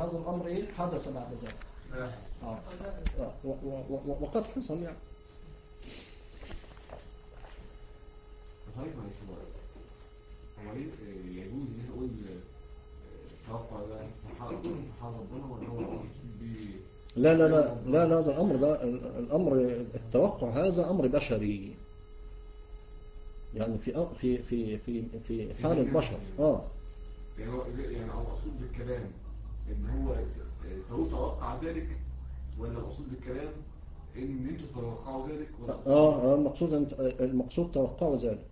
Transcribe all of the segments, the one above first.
هذا الأمر إيه حدث بعد ذلك. وقد حصل يعني. هو يجوز ان نقول توقع ده في حال ربنا ولا هو لا لا لا لا لا، الأمر التوقع هذا أمر بشري يعني في حال البشر. يعني اقصد بالكلام ان هو سوف توقع ذلك، ولا اقصد بالكلام ان انتوا تتوقعوا ذلك، ولا المقصود توقعوا ذلك.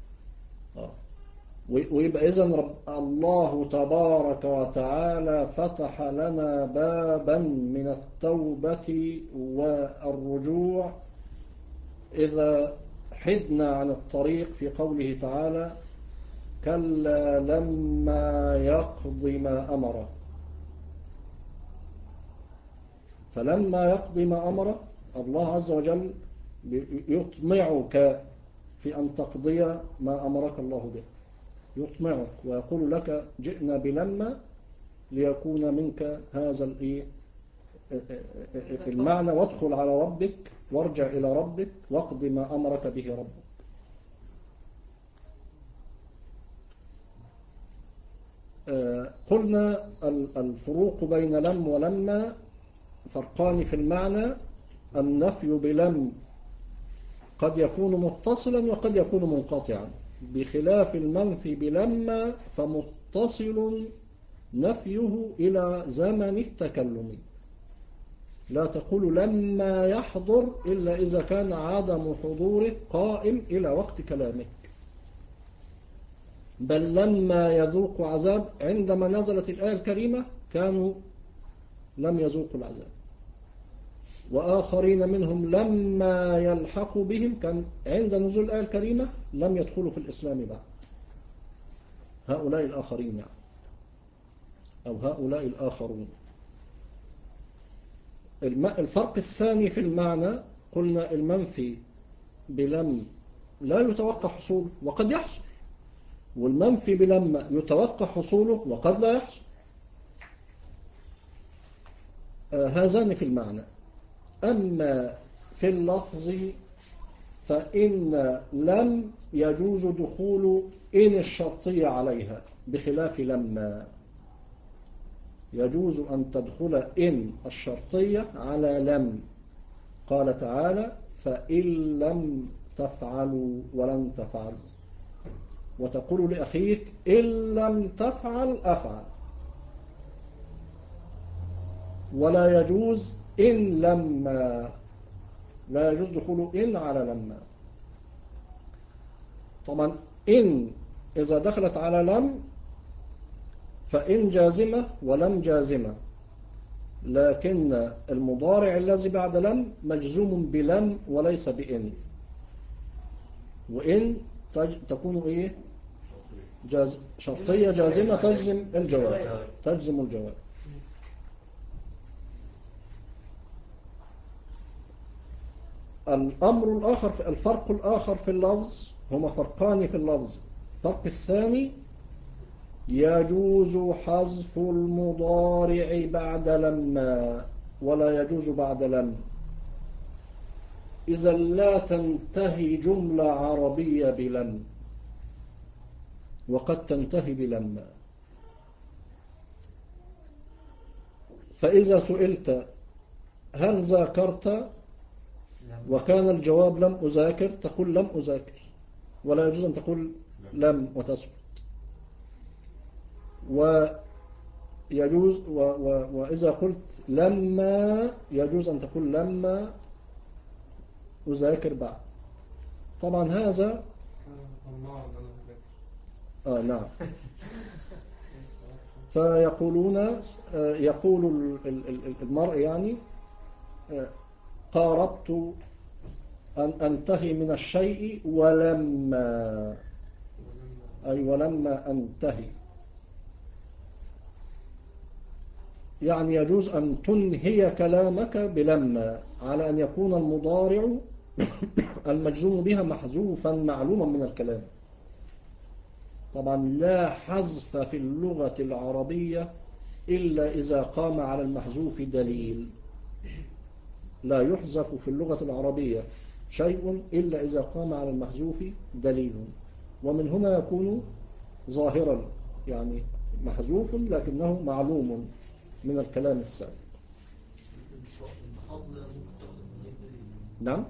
ويبقى إذن الله تبارك وتعالى فتح لنا بابا من التوبة والرجوع إذا حدنا عن الطريق في قوله تعالى كلا لما يقض ما أمره. فلما يقضي ما أمره الله عز وجل يطمعك في أن تقضي ما أمرك الله به، يطمعك ويقول لك جئنا بلما ليكون منك هذا المعنى، وادخل على ربك وارجع إلى ربك واقض ما أمرك به ربك. قلنا الفروق بين لم ولما فرقان في المعنى. النفي بلم قد يكون متصلا وقد يكون منقطعا، بخلاف المنفي بلما فمتصل نفيه إلى زمن التكلم. لا تقول لما يحضر إلا إذا كان عدم حضورك قائم إلى وقت كلامك، بل لما يذوق عذاب عندما نزلت الآية الكريمة كانوا لم يذوقوا العذاب، وآخرين منهم لما يلحقوا بهم كان عند نزول الآية الكريمة لم يدخلوا في الإسلام بعد. هؤلاء الآخرين يعني، أو هؤلاء الآخرون. الفرق الثاني في المعنى قلنا المنفي بلم لا يتوقع حصوله وقد يحصل، والمنفي بلما يتوقع حصوله وقد لا يحصل. هذان في المعنى. أما في اللفظ فإن لم يجوز دخول إن الشرطية عليها، بخلاف لما يجوز أن تدخل إن الشرطية على لم. قال تعالى فإن لم تفعلوا ولن تفعلوا، وتقول لأخيك إن لم تفعل أفعل. ولا يجوز إن لما، لا يجوز دخول إن على لما. طبعا إن إذا دخلت على لم فإن جازمة ولم جازمة، لكن المضارع الذي بعد لم مجزوم بلم وليس بإن. وإن تكون إيه شرطية جازمة تجزم الجواب، تجزم الجواب. الأمر الآخر، الفرق الآخر في اللفظ، هما فرقان في اللفظ. الفرق الثاني يجوز حذف المضارع بعد لما ولا يجوز بعد لم، إذا لا تنتهي جملة عربية بلم، وقد تنتهي بلما. فإذا سئلت هل ذاكرت وكان الجواب لم أذاكر تقول لم أذاكر، ولا يجوز أن تقول لم وتسكت. ويجوز وإذا قلت لما يجوز أن تقول لما أذاكر بعد. طبعا هذا نعم. فيقولون يقول المرء يعني قاربت أن أنتهي من الشيء ولما، أي ولما أنتهي، يعني يجوز أن تنهي كلامك بلما على أن يكون المضارع المجزوم بها محذوفا معلوما من الكلام. طبعا لا حذف في اللغة العربية إلا إذا قام على المحذوف دليل. لا يحذف في اللغة العربية شيء إلا إذا قام على المحذوف دليل، ومن هنا يكون ظاهرا، يعني محذوف لكنه معلوم من الكلام السابق. نعم.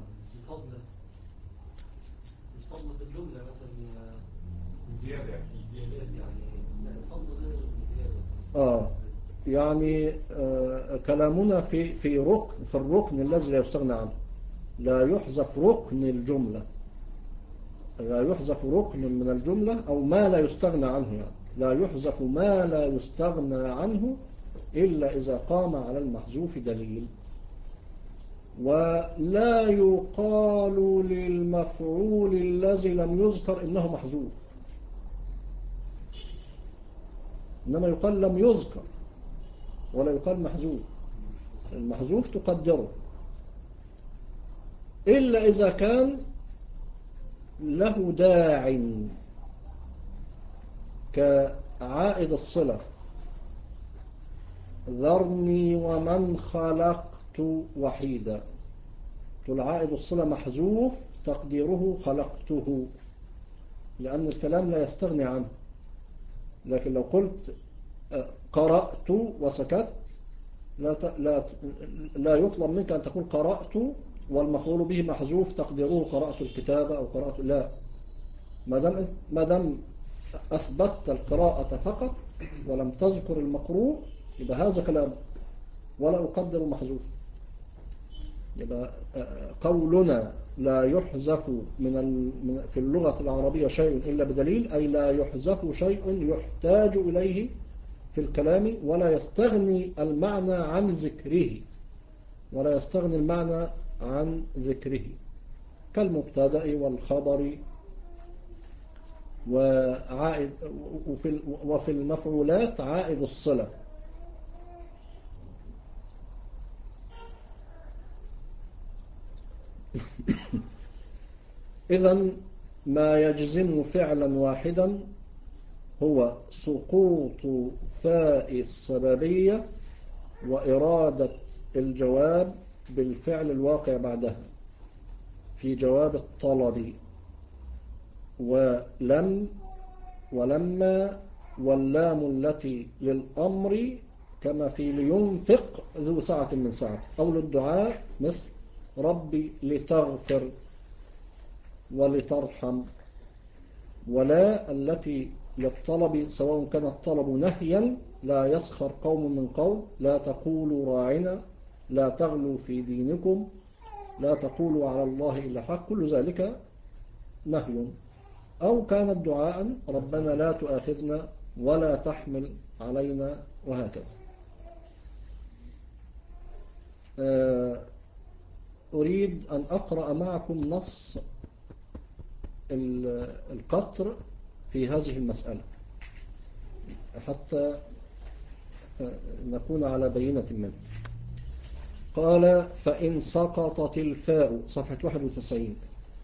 الفضل في الجملة مثلا زيادة يعني الفضل غير الزيادة. يعني كلامنا في الركن الذي لا يستغنى عنه. لا يحذف ركن الجملة، لا يحذف ركن من الجملة أو ما لا يستغنى عنه، يعني لا يحذف ما لا يستغنى عنه إلا إذا قام على المحذوف دليل. ولا يقال للمفعول الذي لم يذكر إنه محذوف، إنما يقال لم يذكر ولا يقال محذوف. المحذوف تقدره إلا إذا كان له داع كعائد الصلة، ذرني ومن خلقت وحيدا، العائد الصلة محذوف تقديره خلقته، لأن الكلام لا يستغني عنه. لكن لو قلت قرأت وسكت لا يطلب منك أن تقول قرأت والمفعول به محذوف تقديره قرأت الكتاب أو قرأت، لا، ما دام أثبتت القراءة فقط ولم تذكر المقروء يبقى هذا كلام ولا أقدر محذوف. يبقى قولنا لا يحذف في اللغة العربية شيء إلا بدليل، أي لا يحذف شيء يحتاج إليه في الكلام ولا يستغني المعنى عن ذكره، ولا يستغني المعنى عن ذكره، كالمبتدأ والخبر وعائد، وفي المفعولات عائد الصلة. إذن ما يجزم فعلا واحدا هو سقوط فاء السببية وإرادة الجواب بالفعل الواقع بعدها في جواب الطلب، ولما واللام التي للأمر كما في لينفق ذو سعة من سعة، أو للدعاء مثل ربي لتغفر ولترحم، ولا التي للطلب سواء كان الطلب نهيا لا يسخر قوم من قوم، لا تقولوا راعنا، لا تغلوا في دينكم، لا تقولوا على الله إلا حق، كل ذلك نهي. أو كان الدعاء ربنا لا تؤاخذنا ولا تحمل علينا، وهكذا. أريد أن أقرأ معكم نص القطر في هذه المسألة حتى نكون على بينة منه. قال فإن سقطت الفاء، صفحة 91،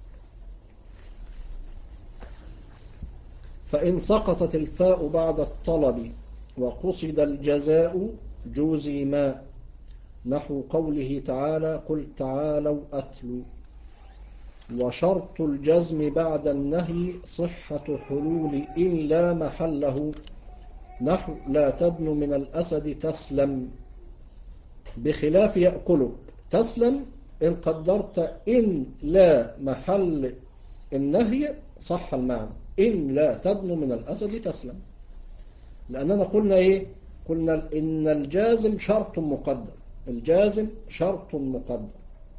فإن سقطت الفاء بعد الطلب وقصد الجزاء جزم، نحو قوله تعالى قل تعالوا أتلوا. وشرط الجزم بعد النهي صحة حلول إن لا محله، نحو لا تدن من الأسد تسلم، بخلاف يأكلك. تسلم إن قدرت إن لا محل النهي صح المعنى، إن لا تدن من الأسد تسلم، لأننا قلنا إيه؟ قلنا إن الجازم شرط مقدر، الجازم شرط مقدر.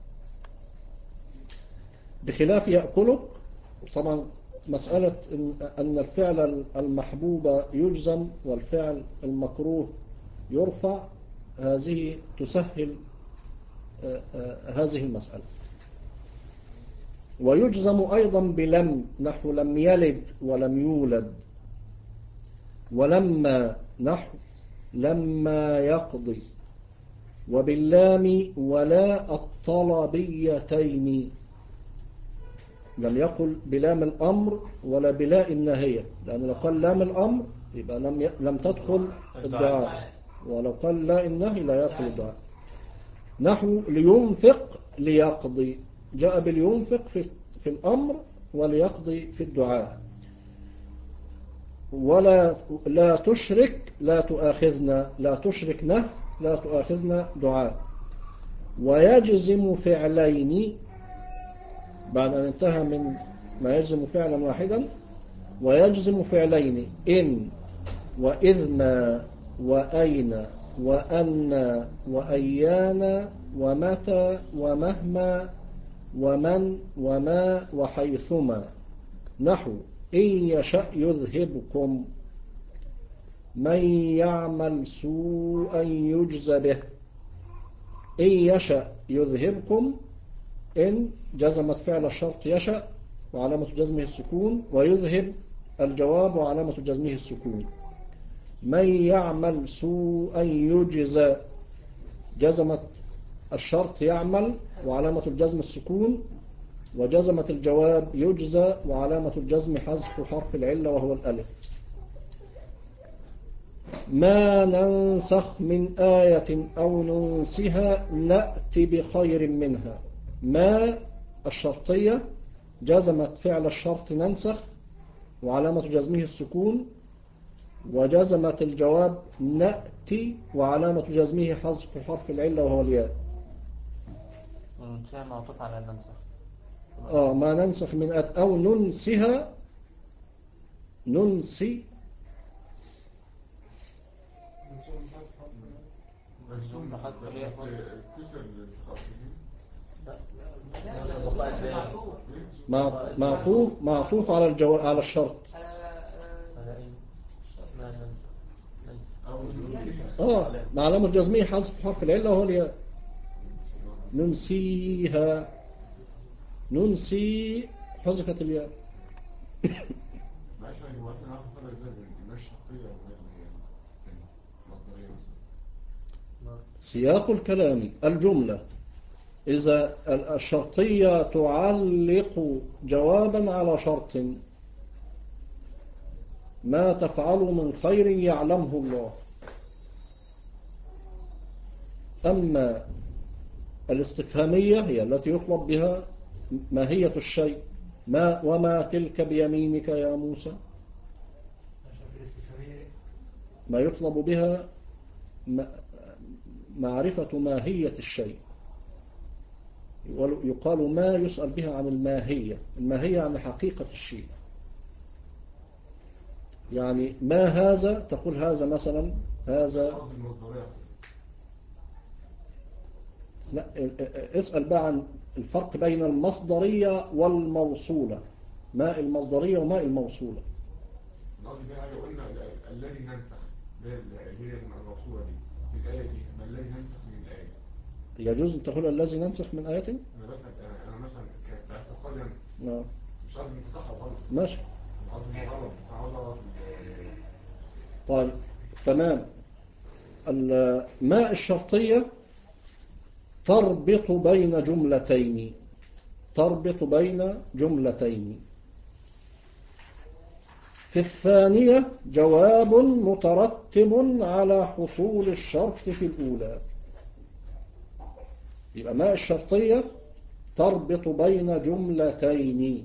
بخلاف يأكلك، طبعا مسألة أن الفعل المحبوب يجزم والفعل المكروه يرفع، هذه تسهل هذه المسألة. ويجزم أيضا بلم، نحو لم يلد ولم يولد، ولما نحو لما يقضي، وباللام ولا الطلبيتين، لم يقل بلام الأمر ولا بلا النهية، لأن لو قال لام الأمر يبقى لم تدخل الدعاء، ولو قال لا إنه لا يدخل الدعاء. نحو لينفق ليقضي، جاء بالينفق في الأمر وليقضي في الدعاء. ولا لا تشرك لا تؤاخذنا، لا تشركنا لا تؤاخذنا دعاء. ويجزم فعلين بعد أن انتهى من ما يجزم فعلا واحدا، ويجزم فعلين إن وإذنا وأين وأن وأيان ومتى ومهما ومن وما وحيثما. نحو إن يشأ يذهبكم، من يعمل سوءا يجز به. إن يشأ يذهبكم، إن جزمت فعل الشرط يشأ وعلامة جزمه السكون، ويذهب الجواب وعلامة جزمه السكون. من يعمل سوءا يجزى، جزمت الشرط يعمل وعلامة الجزم السكون، وجزمت الجواب يجزى وعلامة الجزم حذف حرف العلة وهو الألف. ما ننسخ من آية أو ننسها نأتي بخير منها. ما الشرطية جزمت فعل الشرط ننسخ وعلامة جزمه السكون، وجزمت الجواب نأتي وعلامة جزمه حذف حرف العلة وهو الياء. وننسها معطوف على ننسخ. ما ننسخ من آية أو ننسها، ننسي معطوف على على الشرط. مع علامة جزمية حذف حرف العلة وهو الياء. ننسيها، ننسي حذفت الياء. معلش هو احنا نعرف الفرق ازاي بين الناس الشرطية وغير المصدرية مثلا؟ سياق الكلام الجملة، إذا الشرطية تعلق جوابا على شرط، ما تفعل من خير يعلمه الله. أما الاستفهامية هي التي يطلب بها ماهية الشيء، ما وما تلك بيمينك يا موسى، ما يطلب بها معرفة ماهية الشيء. يقال ما يسأل بها عن الماهية، الماهية عن حقيقة الشيء. يعني ما هذا، تقول هذا مثلا هذا. لا، اسأل بقى عن الفرق بين المصدرية والموصولة. ما المصدرية وما الموصولة. قصدي بقى حاجة قلنا الذي ننسخ هي الموصولة دي في الآية دي، ما الذي ننسخ من الآية. يجوز أن تقول الذي ننسخ من آية. أنا مثلا كانت اعتقادا مش عارف انت صح ولا غلط. ماشي. عارف انه غلط بس عاوز اعرف. طيب تمام. ما الشرطية تربط بين جملتين، تربط بين جملتين. في الثانية جواب مترتب على حصول الشرط في الأولى. يبقى ما الشرطية تربط بين جملتين.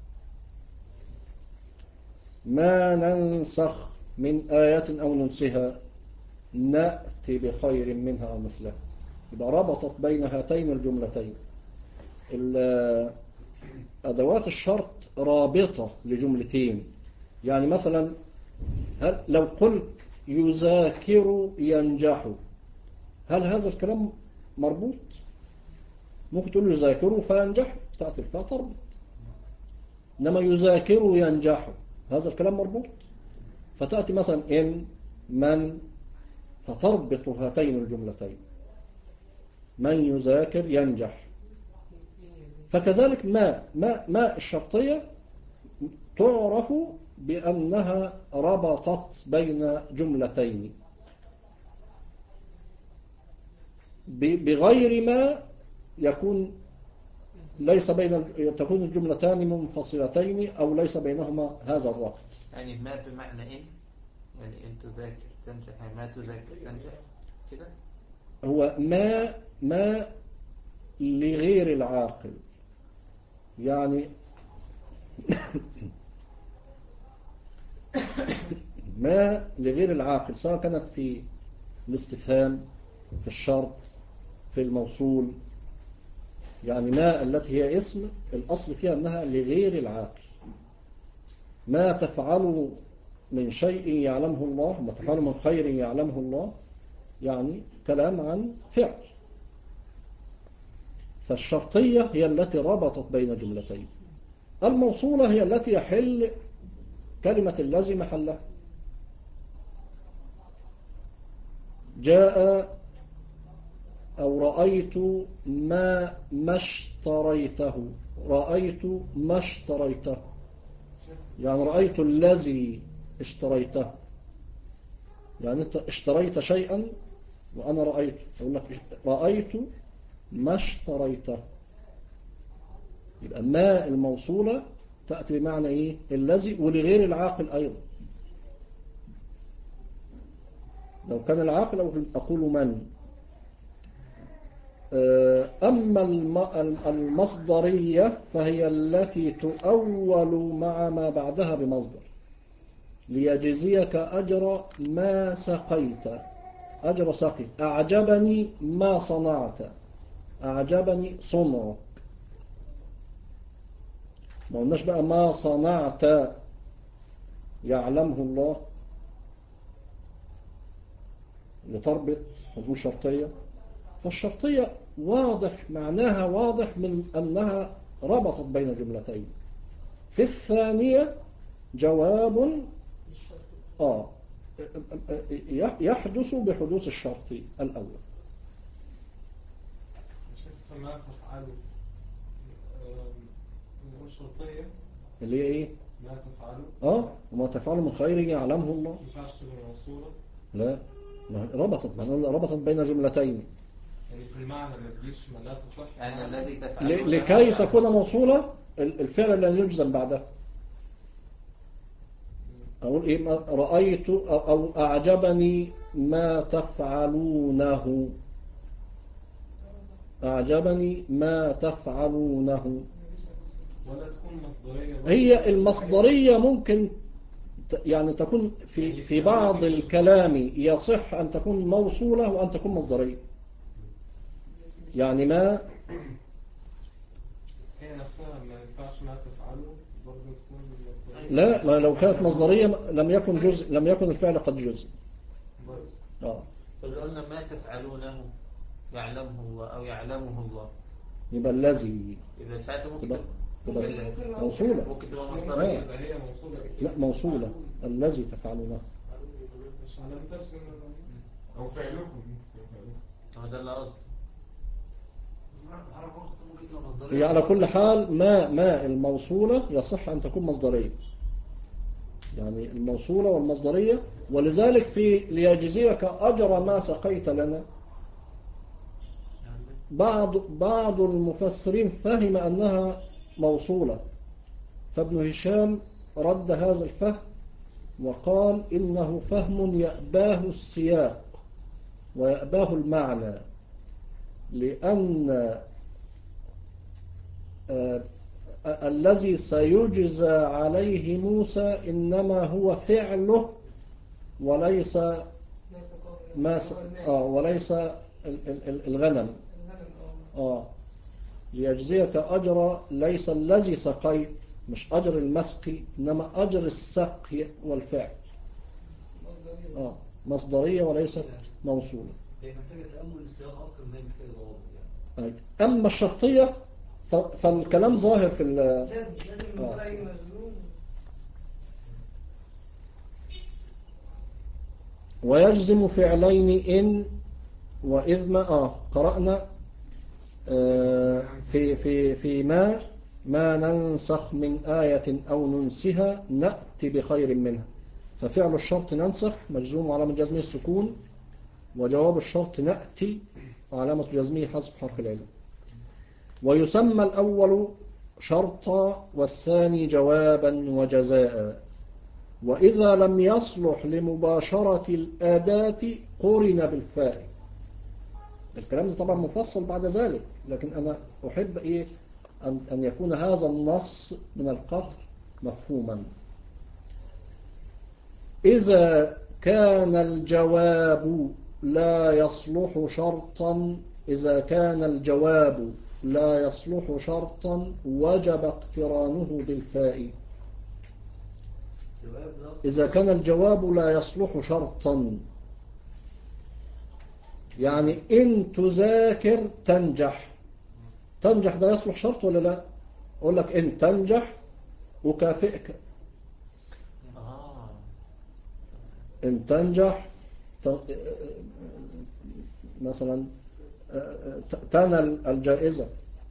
ما ننسخ من آية أو ننسها نأتي بخير منها أو مثلها. يبقى ربطت بين هاتين الجملتين. أدوات الشرط رابطة لجملتين. يعني مثلا لو قلت يذاكر ينجح، هل هذا الكلام مربوط؟ ممكن تقول يذاكر فينجح، تأتي الفاء تربط. إنما يذاكر ينجح هذا الكلام مربوط، فتأتي مثلا إن من، فتربط هاتين الجملتين. من يذاكر ينجح. فكذلك ما الشرطية تعرف بأنها ربطت بين جملتين، بغير ما يكون ليس تكون الجملتان منفصلتين أو ليس بينهما هذا الربط. يعني ما بمعنى إن. يعني إن تذاكر تنجح، يعني ما تذاكر تنجح كده. هو ما لغير العاقل، يعني ما لغير العاقل، سواء كانت في الاستفهام، في الشرط، في الموصول. يعني ما التي هي اسم الأصل فيها أنها لغير العاقل. ما تفعل من شيء يعلمه الله، ما تفعل من خير يعلمه الله، يعني كلام عن فعل. فالشرطية هي التي ربطت بين جملتين. الموصولة هي التي يحل كلمة الذي محلها. جاء أو رأيت ما اشتريته، رأيت ما اشتريته، يعني رأيت الذي اشتريته. يعني أنت اشتريت شيئا وأنا رأيت، أقول لك رأيت ما اشتريته. يبقى ما الموصولة تأتي بمعنى إيه؟ الذي، ولغير العاقل أيضا. لو كان العاقل أقول من. أما المصدرية فهي التي تؤول مع ما بعدها بمصدر، ليجزيك أجر ما سقيت. أجر سقي، أعجبني ما صنعت، أعجبني صنعك. ما قلناش بقى ما صنعت يعلمه الله لتربط ونقول شرطية. فالشرطية واضح معناها، واضح من أنها ربطت بين جملتين. في الثانية جواب يحدث بحدوث الشرط الأول. ما تفعلوا الشرطية اللي هي إيه؟ ما تفعلوا وما تفعلوا من خير يعلمه الله. ما ينفعش تبقى موصولة. لا، ربطت بين جملتين. يعني في المعنى ما تجيش ما لا تصح، يعني الذي تفعله لكي تكون موصولة الفعل لا يجزم بعدها. أقول إيه؟ رأيت أو أعجبني ما تفعلونه، أعجبني ما تفعلونه. ولا تكون مصدرية. هي المصدرية ممكن يعني تكون في بعض الكلام يصح أن تكون موصولة وأن تكون مصدرية. يعني ما هي نفسها ما ينفعش ما تفعله برضه تكون مصدرية. لا، ما لو كانت مصدرية لم يكن الفعل قد جزء. فلو قلنا ما تفعلونه يعلمه الله أو يعلمه الله، يبقى الذي، يبقى ساعتها ممكن تبقى موصولة. ممكن تبقى مصدرية. يبقى هي موصولة. لا، موصولة الذي تفعلونه. عشان لم ترسم أو فعلكم. ده اللي قصدي. هي على كل حال ما الموصولة يصح أن تكون مصدرية، يعني الموصولة والمصدرية. ولذلك في ليجزيك أجر ما سقيت لنا، بعض المفسرين فهم أنها موصولة، فابن هشام رد هذا الفهم وقال إنه فهم يأباه السياق ويأباه المعنى، لأن الذي سيجزى عليه موسى إنما هو فعله وليس وليس الغنم. ليجزيك أجر ليس الذي سقيت، مش أجر المسقي، إنما أجر السقي والفعل. مصدرية وليست موصولة. هي محتاجة تأمل السياق أكثر من محتاجة ضوابط يعني. أما الشرطية فالكلام ظاهر في لازم المضارع يجي مجزوم. ويجزم فعلين إن وإذ ما قرأنا في ما ننسخ من آية أو ننسها نأتي بخير منها. ففعل الشرط ننسخ مجزوم وعلامة جزمه السكون، وجواب الشرط نأتي وعلامة جزمه حذف حرف العلة. ويسمى الأول شرطا والثاني جوابا وجزاء. وإذا لم يصلح لمباشرة الأداة قرن بالفاء. الكلام ده طبعا مفصل بعد ذلك، لكن أنا أحب أن يكون هذا النص من القطع مفهوما. إذا كان الجواب لا يصلح شرطا، إذا كان الجواب لا يصلح شرطا وجب اقترانه بالفاء. إذا كان الجواب لا يصلح شرطا، يعني إن تذاكر تنجح. تنجح ده يصلح شرط ولا لا؟ أقول لك إن تنجح أكافئك. إن تنجح مثلا تنال الجائزة.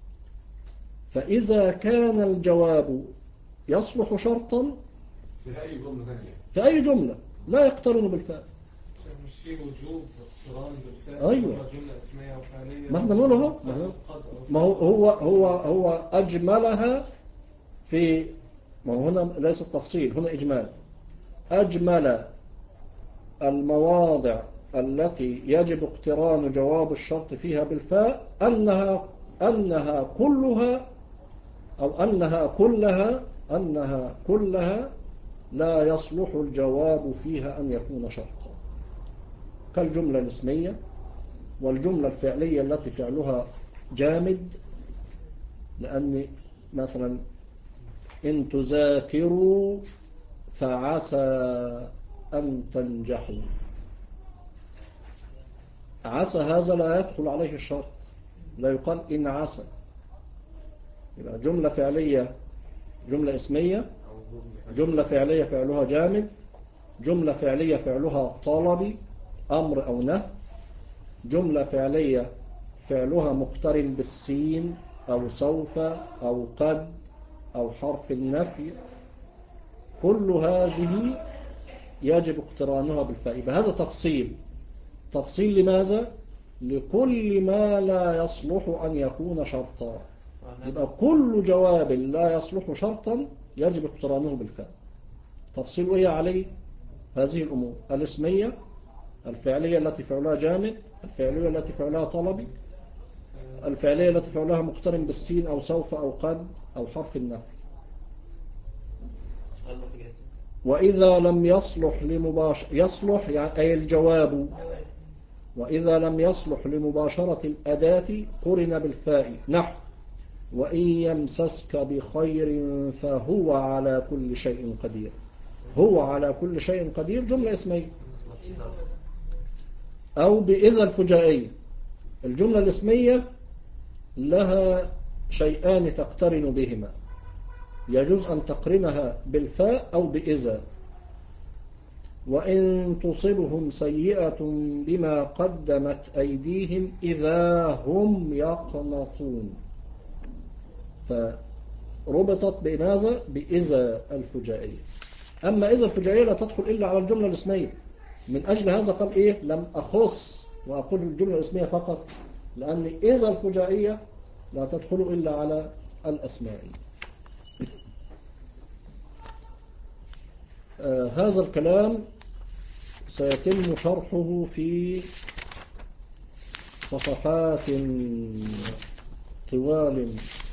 فإذا كان الجواب يصلح شرطا في أي جملة ثانية، في أي جملة لا يقترن بالفاء. مش في وجوب اقتران بالفاء؟ أيوة. جملة اسمية وفعلية. ما احنا نقولها، ما هو أجملها في، ما هو هنا ليس التفصيل، هنا إجمال. أجمل المواضع التي يجب اقتران جواب الشرط فيها بالفاء أنها كلها أو أنها كلها لا يصلح الجواب فيها أن يكون شرطا، كالجملة الاسمية والجملة الفعلية التي فعلها جامد. لأن مثلا إن تذاكروا فعسى أن تنجحوا، عسى هذا لا يدخل عليه الشرط، لا يقال إن عسى. يبقى جملة فعلية، جملة اسمية، جملة فعلية فعلها جامد، جملة فعلية فعلها طلبي أمر أو نهي، جملة فعلية فعلها مقترن بالسين أو سوف أو قد أو حرف النفي، كل هذه يجب اقترانها بالفاء. يبقى هذا تفصيل لماذا؟ لكل ما لا يصلح أن يكون شرطا. يبقى كل جواب لا يصلح شرطا يجب اقترانه بالفاء. تفصيل إيه عليه؟ هذه الأمور الاسمية، الفعلية التي فعلها جامد، الفعلية التي فعلها طلبي، الفعلية التي فعلها مقترن بالسين أو سوف أو قد أو حرف النفي. وإذا لم يصلح يصلح يعني أي الجواب، وإذا لم يصلح لمباشرة الأداة قرن بالفاء، نحو وإن يمسسك بخير فهو على كل شيء قدير. هو على كل شيء قدير جملة اسمية. أو بإذا الفجائية، الجملة الاسمية لها شيئان تقترن بهما، يجوز أن تقرنها بالفاء أو بإذا. وإن تصبهم سيئة بما قدمت أيديهم إذا هم يقنطون، فربطت بماذا؟ بإذا الفجائية. أما إذا الفجائية لا تدخل إلا على الجملة الاسمية، من أجل هذا قال إيه؟ لم أخص وأقول الجملة الاسمية فقط، لأن إذا الفجائية لا تدخل إلا على الأسماء. هذا الكلام سيتم شرحه في صفحات طوال.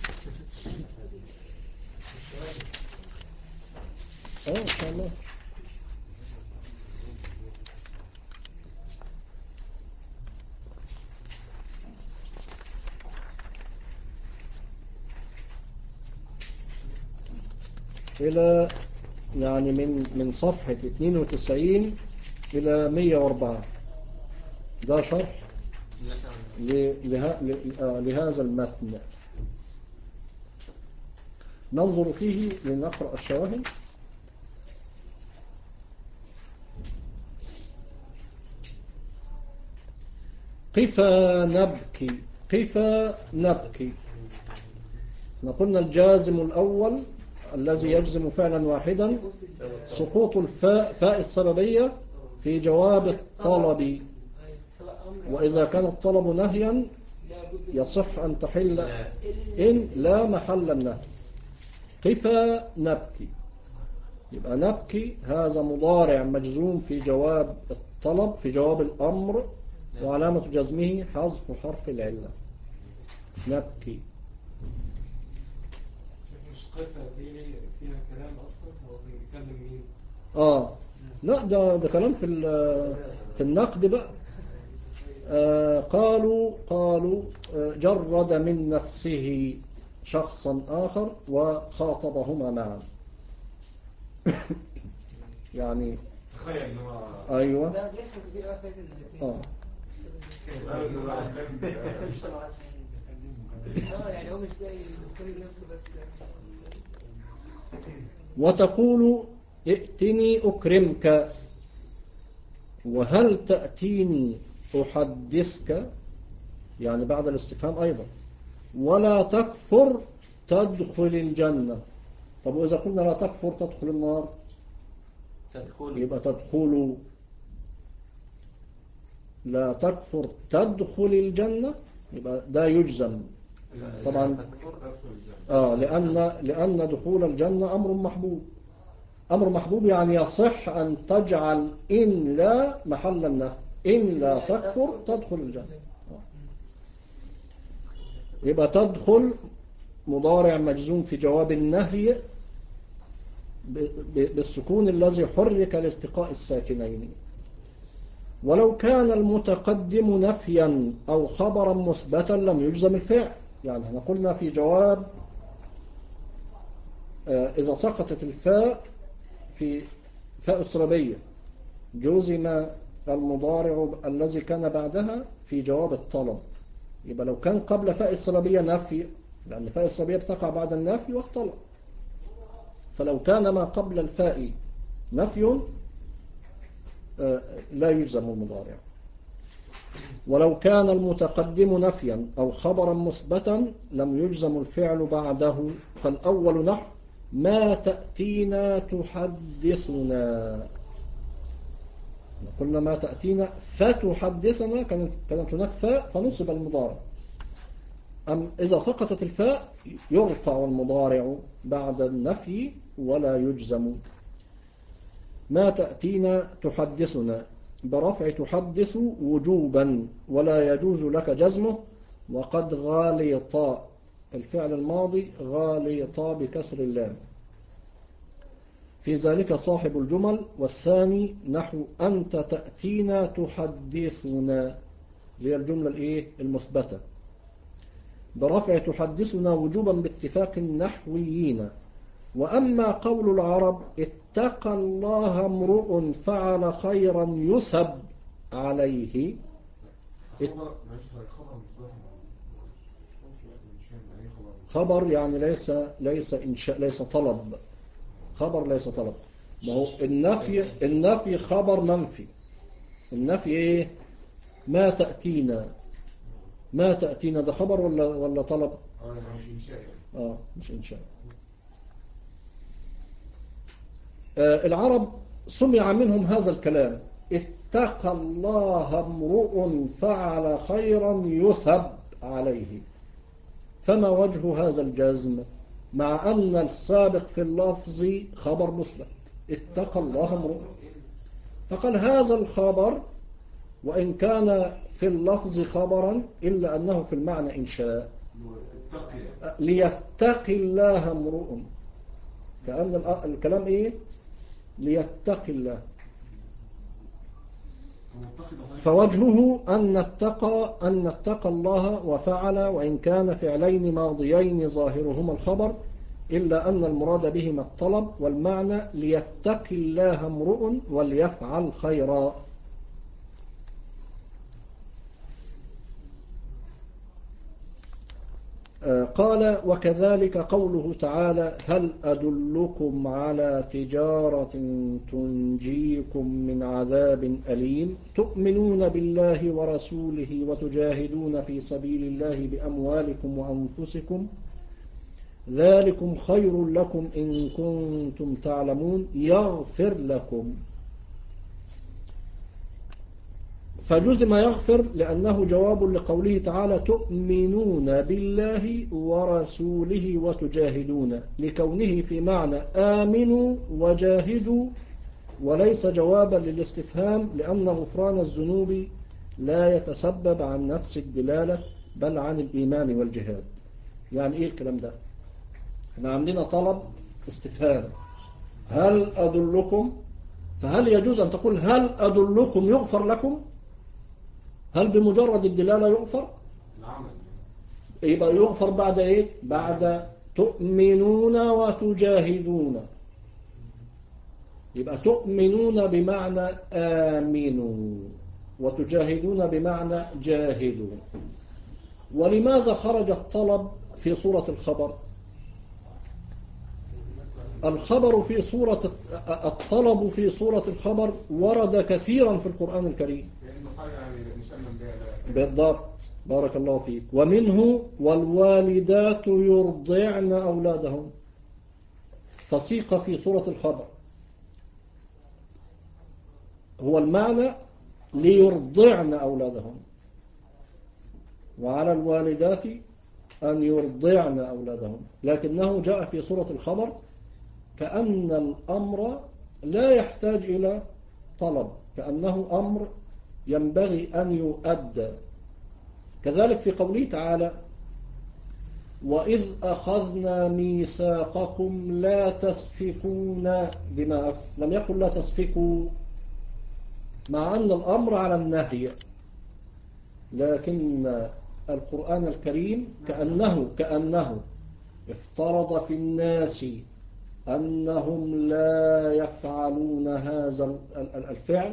إن شاء الله. إلى يعني من صفحة 92 إلى 104 ده شرح لهذا المتن. ننظر فيه لنقرأ الشواهد. قفا نبكي، قفا نبكي. قلنا الجازم الأول الذي يجزم فعلا واحدا سقوط فاء السببية في جواب الطلب، وإذا كان الطلب نهيا يصح أن تحل إن لا محل النهي. قفا نبكي. يبقى نبكي هذا مضارع مجزوم في جواب الطلب في جواب الأمر، وعلامة جزمه حذف حرف العلة. نبكي. مش قفة دي فيها كلام أصلا، هو كان بيتكلم مين؟ لا ده كلام في النقد بقى. قالوا جرد من نفسه شخصا آخر وخاطبهما معا. يعني تخيل ان هو أيوة ده لسه كتير قوي فايت الاثنين. يعني هو مش لاقي يتكلم نفسه بس. وتقول ائتني أكرمك، وهل تأتيني أحدثك، يعني بعد الاستفهام أيضا. ولا تكفر تدخل الجنة. طب وإذا قلنا لا تكفر تدخل النار يبقى تدخل. لا تكفر تدخل الجنة يبقى ده يجزم طبعا. لأن دخول الجنة أمر محبوب. أمر محبوب يعني يصح أن تجعل إن لا محل النهي. إن لا تكفر تدخل الجنة. يبقى تدخل مضارع مجزوم في جواب النهي بالسكون الذي حرك لالتقاء الساكنين. ولو كان المتقدم نفيا أو خبرا مثبتا لم يجزم الفعل. يعني احنا قلنا في جواب إذا سقطت الفاء في فاء السربية جزم المضارع الذي كان بعدها في جواب الطلب. يبقى لو كان قبل فاء السربية نفي، لأن فاء السربية بتقع بعد النفي والطلب، فلو كان ما قبل الفاء نفي لا يجزم المضارع. ولو كان المتقدم نفيا أو خبرا مثبتا لم يجزم الفعل بعده. فالأول نحو ما تأتينا تحدثنا. قلنا ما تأتينا فتحدثنا، كانت هناك فاء فنصب المضارع. أم إذا سقطت الفاء يرفع المضارع بعد النفي ولا يجزم. ما تأتينا تحدثنا برفع تحدث وجوبا ولا يجوز لك جزمه. وقد غالط الفعل الماضي غالط بكسر اللام في ذلك صاحب الجمل. والثاني نحو أنت تأتينا تحدثنا هي الجملة المثبتة برفع تحدثنا وجوبا باتفاق النحويين. وأما قول العرب اتقى الله امرؤ فعل خيرا يثب عليه. خبر يعني ليس إنشاء، ليس طلب. خبر ليس طلب. ما هو النفي خبر منفي. النفي ما تأتينا. ما تأتينا ده خبر ولا طلب؟ مش إنشاء. مش إنشاء. العرب سمع منهم هذا الكلام اتقى الله امرؤ فعل خيرا يثب عليه. فما وجه هذا الجزم مع أن السابق في اللفظ خبر مثبت اتقى الله امرؤ؟ فقال هذا الخبر وإن كان في اللفظ خبرا إلا أنه في المعنى إنشاء. ليتقي الله امرؤ، كأن الكلام ليتقي الله. فوجهه أن اتقى الله وفعل وإن كان فعلين ماضيين ظاهرهما الخبر إلا أن المراد بهما الطلب، والمعنى ليتقي الله امرؤ وليفعل خيرا. قال وكذلك قوله تعالى هل أدلكم على تجارة تنجيكم من عذاب أليم تؤمنون بالله ورسوله وتجاهدون في سبيل الله بأموالكم وأنفسكم ذلكم خير لكم إن كنتم تعلمون يغفر لكم. فجزم يغفر لأنه جواب لقوله تعالى تؤمنون بالله ورسوله وتجاهدون، لكونه في معنى آمنوا وجاهدوا، وليس جوابا للاستفهام، لأن غفران الذنوب لا يتسبب عن نفس الدلالة بل عن الإيمان والجهاد. يعني إيه الكلام ده؟ احنا عندنا طلب استفهام، هل أدلكم؟ فهل يجوز أن تقول هل أدلكم يغفر لكم؟ هل بمجرد الدلالة يغفر؟ العمل. يبقى يغفر بعد إيه؟ بعد تؤمنون وتجاهدون. يبقى تؤمنون بمعنى آمنوا، وتجاهدون بمعنى جاهدوا. ولماذا خرج الطلب في صورة الخبر؟ الخبر في صورة الطلب في صورة الخبر ورد كثيرا في القرآن الكريم. لأنه حاجة يعني مسمى بها. بالضبط، بارك الله فيك. ومنه والوالدات يرضعن أولادهم، فسيق في صورة الخبر. هو المعنى ليرضعن أولادهم، وعلى الوالدات أن يرضعن أولادهم، لكنه جاء في صورة الخبر كأن الأمر لا يحتاج إلى طلب، كأنه أمر ينبغي أن يؤدى. كذلك في قوله تعالى وإذ أخذنا ميثاقكم لا تسفكون دماءكم، لم يقل لا تسفكوا، مع أن الأمر على النهي، لكن القرآن الكريم كأنه افترض في الناس أنهم لا يفعلون هذا الفعل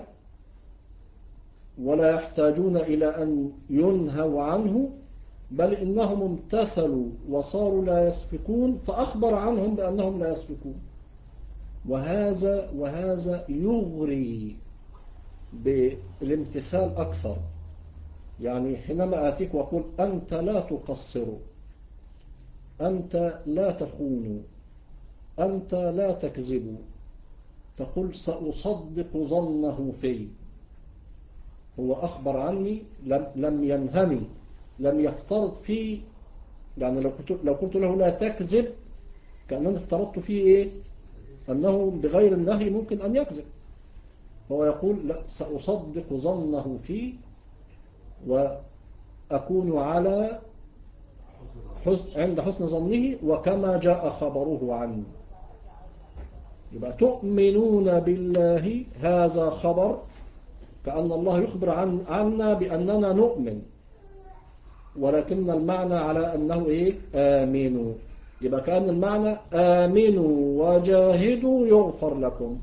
ولا يحتاجون إلى أن ينهوا عنه، بل إنهم امتثلوا وصاروا لا يسفكون، فأخبر عنهم بأنهم لا يسفكون. وهذا يغري بالامتثال أكثر. يعني حينما آتيك وأقول أنت لا تقصر، أنت لا تخون، أنت لا تكذب، تقول سأصدق ظنه في. هو أخبر عني، لم ينهني، لم يفترض فيه. يعني لو قلت له لا تكذب كأنني افترضت فيه إيه؟ أنه بغير النهي ممكن أن يكذب. هو يقول لا، سأصدق ظنه فيه وأكون على عند حسن ظنه وكما جاء خبره عني. يبقى تؤمنون بالله، هذا خبر، كأن الله يخبر عنا بأننا نؤمن، ولكن المعنى على أنه إيه؟ آمنوا. يبقى كأن المعنى آمنوا وجاهدوا يغفر لكم،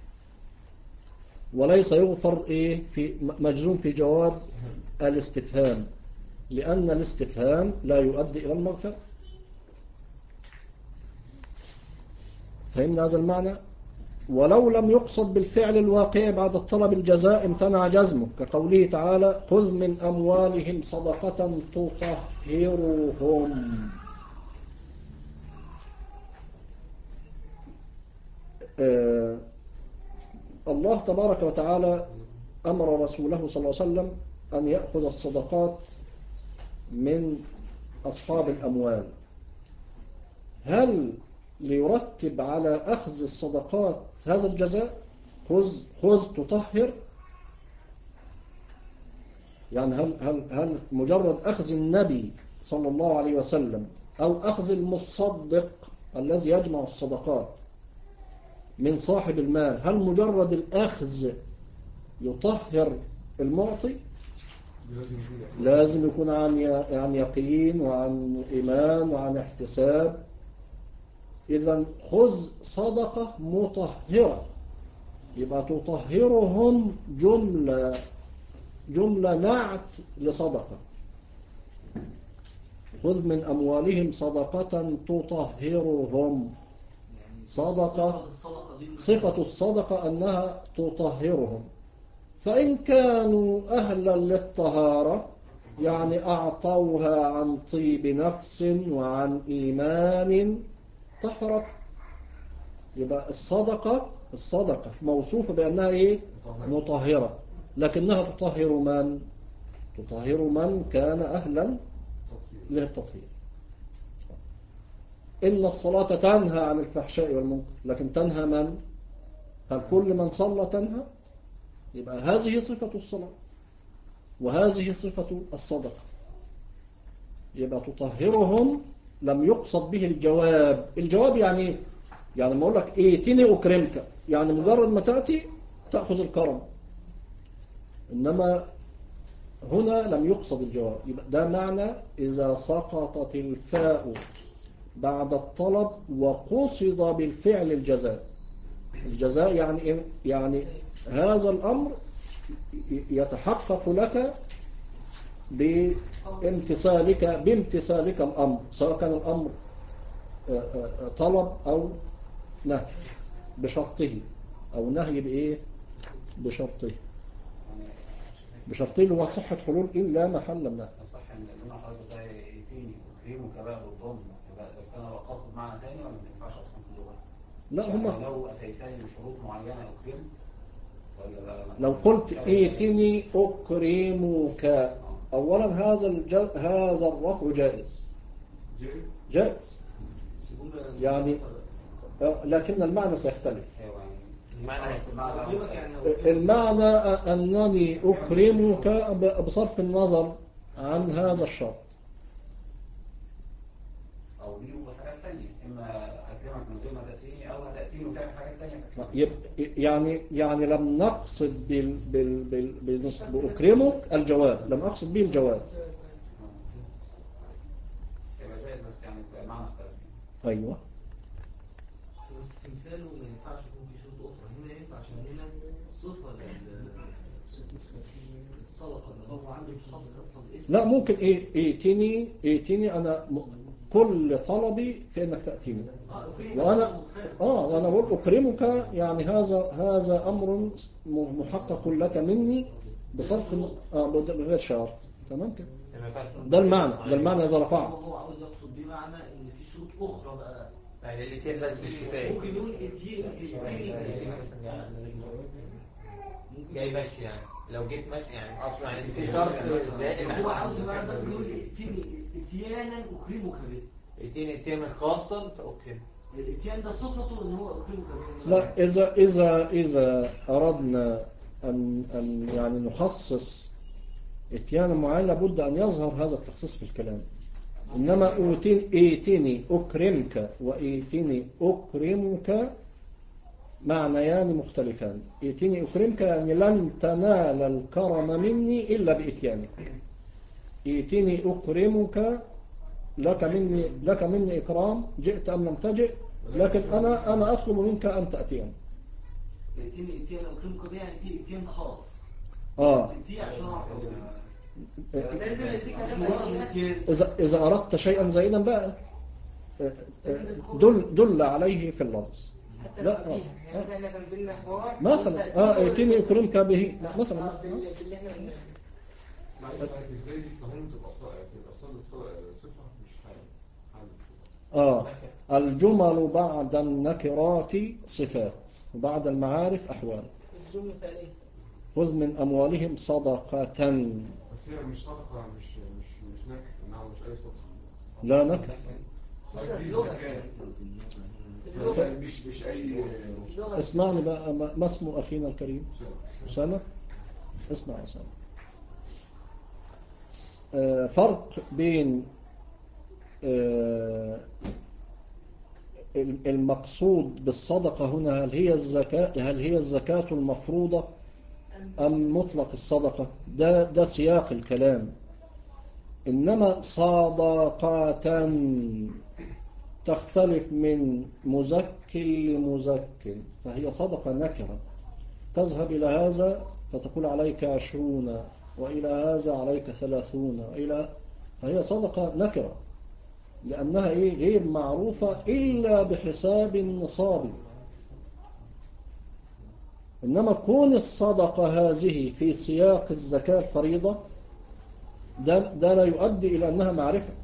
وليس يغفر إيه في مجزوم في جواب الاستفهام، لأن الاستفهام لا يؤدي إلى المغفرة. فهمنا هذا المعنى؟ ولو لم يقصد بالفعل الواقع بعد الطلب الجزاء امتنع جزمه، كقوله تعالى خذ من أموالهم صدقة تطهرهم. الله تبارك وتعالى أمر رسوله صلى الله عليه وسلم أن يأخذ الصدقات من أصحاب الأموال. هل ليرتب على أخذ الصدقات هذا الجزاء؟ خذ تطهر، يعني هل مجرد أخذ النبي صلى الله عليه وسلم أو أخذ المصدق الذي يجمع الصدقات من صاحب المال، هل مجرد الأخذ يطهر المعطي؟ لازم يكون عن يقين وعن إيمان وعن احتساب. إذن خذ صدقة مطهرة، يبقى تطهرهم جملة نعت لصدقة. خذ من أموالهم صدقة تطهرهم، صدقة، صفة الصدقة أنها تطهرهم. فإن كانوا أهلا للطهارة، يعني أعطوها عن طيب نفس وعن إيمان، طهرت. يبقى الصدقة موصوفة بأنها إيه؟ مطهرة. لكنها تطهر من؟ تطهر من كان أهلا للتطهير. إن الصلاة تنهى عن الفحشاء والمنكر، لكن تنهى من؟ هل كل من صلى تنهى؟ يبقى هذه صفة الصلاة وهذه صفة الصدقة. يبقى تطهرهم لم يقصد به الجواب. الجواب يعني ما أقول لك ائتني أكرمك، يعني مجرد ما تأتي تأخذ الكرم، إنما هنا لم يقصد الجواب. يبقى ده معنى إذا سقطت الفاء بعد الطلب وقصد بالفعل الجزاء. الجزاء يعني إيه؟ يعني هذا الأمر يتحقق لك بامتثالك الأمر، سواء كان الأمر طلب أو نهي بشرطه، أو نهي بإيه؟ بشرطه اللي هو صحة حلول إلا محل النهي. صح ان انا حضرتك ده يتيني وكريمه كباب والضم، بس انا بقصد معنى ثاني ولا ما ينفعش اصلا في اللغه؟ لا هم يعني لو اتيتني بشروط معينه اكرم ولا لو قلت ائتني أكرمك، أولا هذا الرفع جائز يعني، لكن المعنى سيختلف. المعنى أنني أكرمك بصرف النظر عن هذا الشرط، او دي حاجات ثانيه، اما اكرمك من غير ما تاتيني او هتاتيني وتعمل حاجات ثانيه. يعني لم نقصد بأكرمك الجواب، لم أقصد به الجواب. يبقى جائز بس يعني المعنى اختلف. أيوة. بس في مثاله ما ينفعش يكون في شروط أخرى، هنا ينفع عشان هنا صفة للصدقة اللي هو عنده حاطط أصلا اسم. لا ممكن ائتني أنا كل طلبي في أنك تأتيني، وأنا بقول أكرمك، يعني هذا أمر محقق لك مني بصرف بغير شرط. تمام كده. ده المعنى إذا رفعه. هو عاوز يقصد بمعنى إن في شروط أخرى بقى، يعني الاتين بس مش كفاية. ممكن يقول اتين جاي ماشي، يعني لو جيت ماشي يعني اصلا يعني في شرط زائد. هو عاوز معنى ده يقول ائتني اتيانا اكرمك به. اتين خاصا فاكرم. الاتيان ده صفته ان هو اكرمك به. لا، إذا أردنا أن يعني نخصص اتيانا معين لابد أن يظهر هذا التخصيص في الكلام. إنما ائتني أكرمك وائتني أكرمك معنيان مختلفان. ائتني أكرمك يعني لن تنال الكرم مني إلا بإتيانك. ائتني أكرمك لك مني إكرام، جئت أم لم تجئ، لكن أنا أطلب منك أن تأتيني. ائتني اتيان اكرمك به يعني في اتيان خاص. إذا أردت شيئا زائدا بقى دل عليه في اللفظ. لا مثلا ائتني أكرمك به مثلا. ازاي التهم تبقى صفة مش حال الجمل بعد النكرات صفات وبعد المعارف أحوال. الجملة فعلية. خذ من أموالهم صدقة. بس هي مش صدقة، مش نكر، انها مش اي صدقة. لا نكر. مش اي. اسمعني بقى، ما اسم أخينا الكريم؟ أسامة. اسمع أسامة، فرق بين المقصود بالصدقة هنا، هل هي الزكاة المفروضة أم مطلق الصدقة؟ ده سياق الكلام. إنما صدقات تختلف من مزك لمزك، فهي صدقة نكرة. تذهب إلى هذا فتقول عليك 20، وإلى هذا عليك 30، فهي صدقة نكرة لأنها غير معروفة إلا بحساب النصاب. إنما كون الصدقة هذه في سياق الزكاة الفريضة ده لا يؤدي إلى أنها معرفة.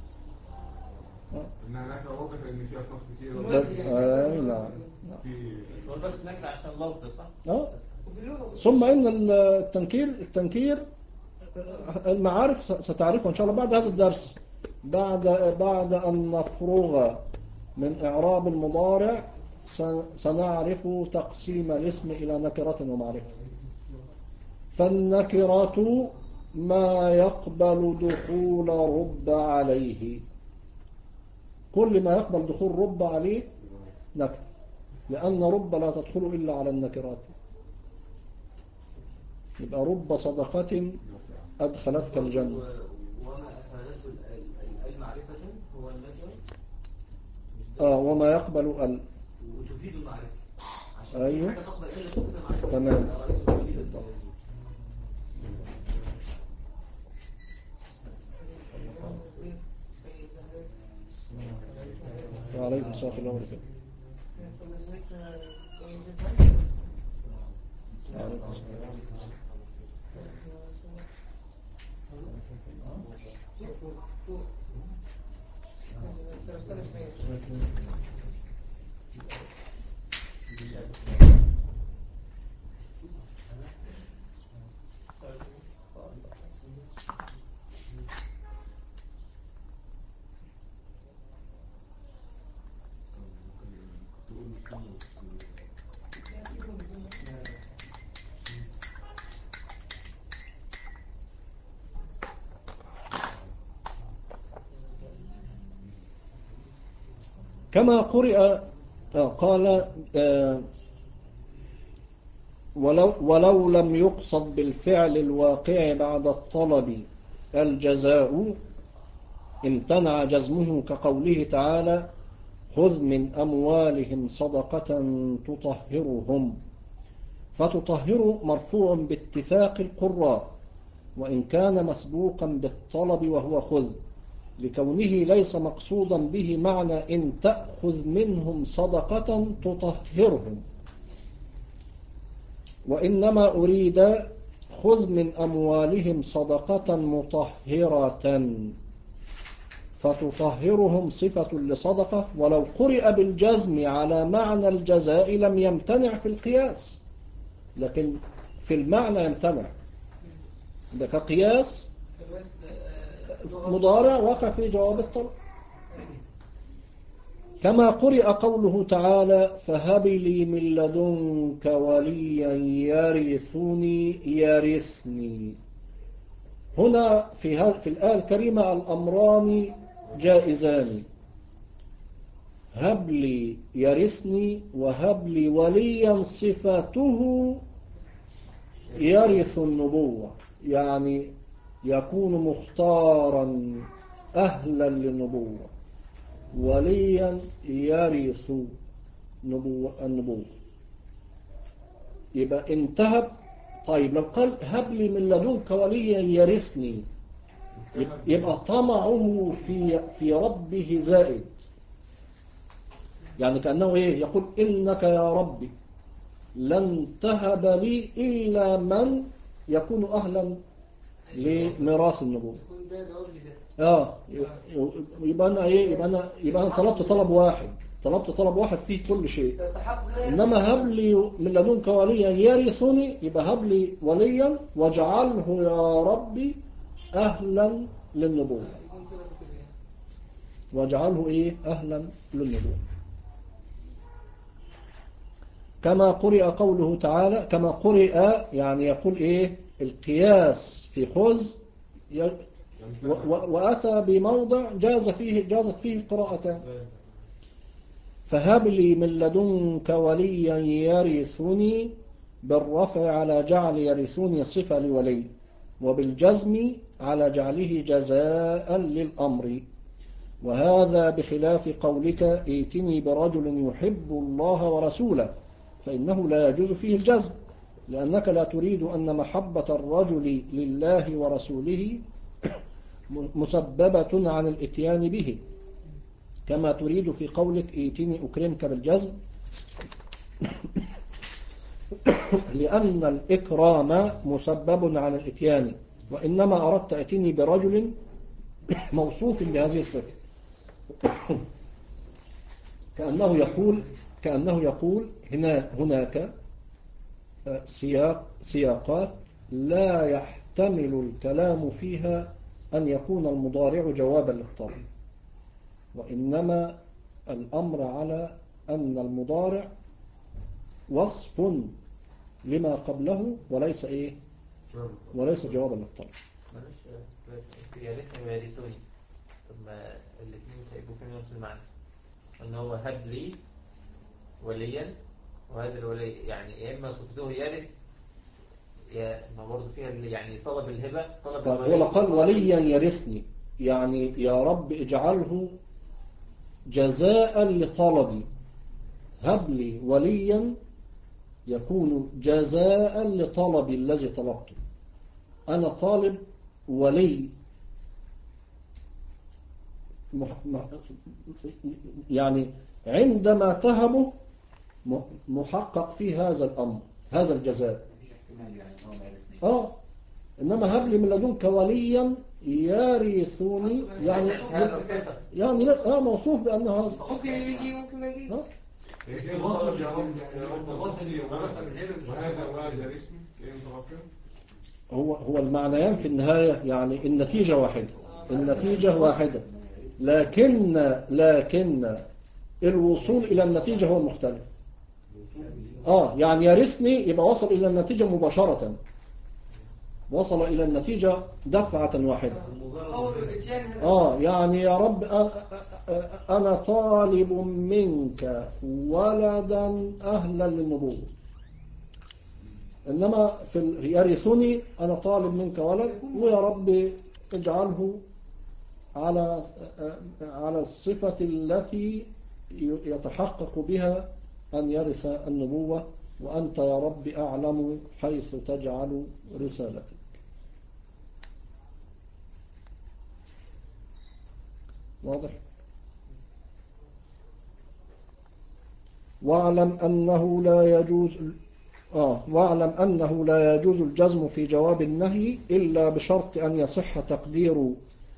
إنها نكرة واضح إن في أصناف كتير. نعم. مش بس نكرة عشان لفظ، صح؟ ثم إن التنكير المعارف ستعرفها إن شاء الله بعد هذا الدرس، بعد أن نفرغ من إعراب المضارع سنعرف تقسيم الاسم إلى نكرة ومعرفة. فالنكرة ما يقبل دخول رب عليه، كل ما يقبل دخول رب عليه نكرة، لأن رب لا تدخل إلا على النكرات. يبقى رب صدقة أدخلتك الجنة. وما أفادته المعرفة هو النكرة. وما يقبل وتفيد المعرفة. عشان أيوه حاجة تقبل إلا تفيد المعرفة. تمام. وعليكم السلام ورحمة الله وبركاته. كما قرئ قال ولو لم يقصد بالفعل الواقع بعد الطلب الجزاء امتنع جزمه، كقوله تعالى خذ من أموالهم صدقة تطهرهم. فتطهر مرفوع باتفاق القراء، وإن كان مسبوقا بالطلب وهو خذ، لكونه ليس مقصودا به معنى إن تأخذ منهم صدقة تطهرهم، وإنما أريد خذ من أموالهم صدقة مطهرة، فتطهرهم صفة لصدقة. ولو قرئ بالجزم على معنى الجزاء لم يمتنع في القياس، لكن في المعنى يمتنع. ده كقياس مضارع وقع في جواب الطلب. كما قرئ قوله تعالى فهب لي من لدنك وليا يرثني. هنا في الآية الكريمة الأمران جائزان، هب لي يرثني وهب لي وليا صفته يرث النبوة، يعني يكون مختارا أهلا للنبوة، وليا يرث النبوة. يبقى انتهب. طيب لو قال هب لي من لدنك وليا يرثني، يبقى طمعه في ربه زائد، يعني كأنه ايه يقول إنك يا ربي لن تهب لي إلا من يكون أهلا لميراث النبوة. يبقى أنا طلبت طلب واحد فيه كل شيء. إنما هب لي من لدنك وليا يرثني، يبقى هب لي وليا واجعله يا ربي أهلا للنبوة، واجعله إيه أهلا للنبوة. كما قرئ قوله تعالى، كما قرئ يعني يقول إيه القياس في خذ وأتى بموضع جازت فيه قراءتان. فهب لي من لدنك وليا يرثني بالرفع على جعل يرثني صفة لولي، وبالجزم على جعله جزاء للأمر. وهذا بخلاف قولك ائتني برجل يحب الله ورسوله، فإنه لا يجوز فيه الجزم، لأنك لا تريد أن محبة الرجل لله ورسوله مسببة عن الاتيان به، كما تريد في قولك ائتني أكرمك بالجزم، لأن الإكرام مسبب عن الاتيان، وإنما أردت ائتني برجل موصوف بهذه الصفة. كأنه يقول هناك سياقات لا يحتمل الكلام فيها أن يكون المضارع جوابا للطلب، وإنما الأمر على أن المضارع وصف لما قبله وليس إيه، وليس جوابا للطلب. معلش بس يا ريتني ويرثوني، طب ما الاثنين هيبقوا في نفس المعنى، ان هو هب لي وليا، وهذا الولي يعني يا اما صفته يرث يا ما برضه فيها يعني طلب الهبه طلب طيب هو قال وليا يرثني، يعني يا رب اجعله جزاء لطلبي، هب لي وليا يكون جزاء لطلبي الذي طلبته. أنا طالب ولي، يعني عندما تهبه محقق في هذا الأمر، هذا الجزاء. إنما هب لي من لدنك وليا يرثني، يعني موصوف بأنه هذا. ممكن يجي ممكن ما يجيش. هو المعنيان في النهاية يعني النتيجة واحدة، النتيجة واحدة، لكن الوصول إلى النتيجة هو المختلف. يعني يرثني يبقى وصل إلى النتيجة مباشرة، وصل إلى النتيجة دفعة واحدة. يعني يا رب أنا طالب منك ولدا أهلا للنبوة. إنما في يرثني أنا طالب منك ولد، ويا رب اجعله على الصفة التي يتحقق بها أن يرث النبوة، وأنت يا رب أعلم حيث تجعل رسالتك. واضح؟ واعلم أنه لا يجوز الجزم في جواب النهي إلا بشرط أن يصح تقدير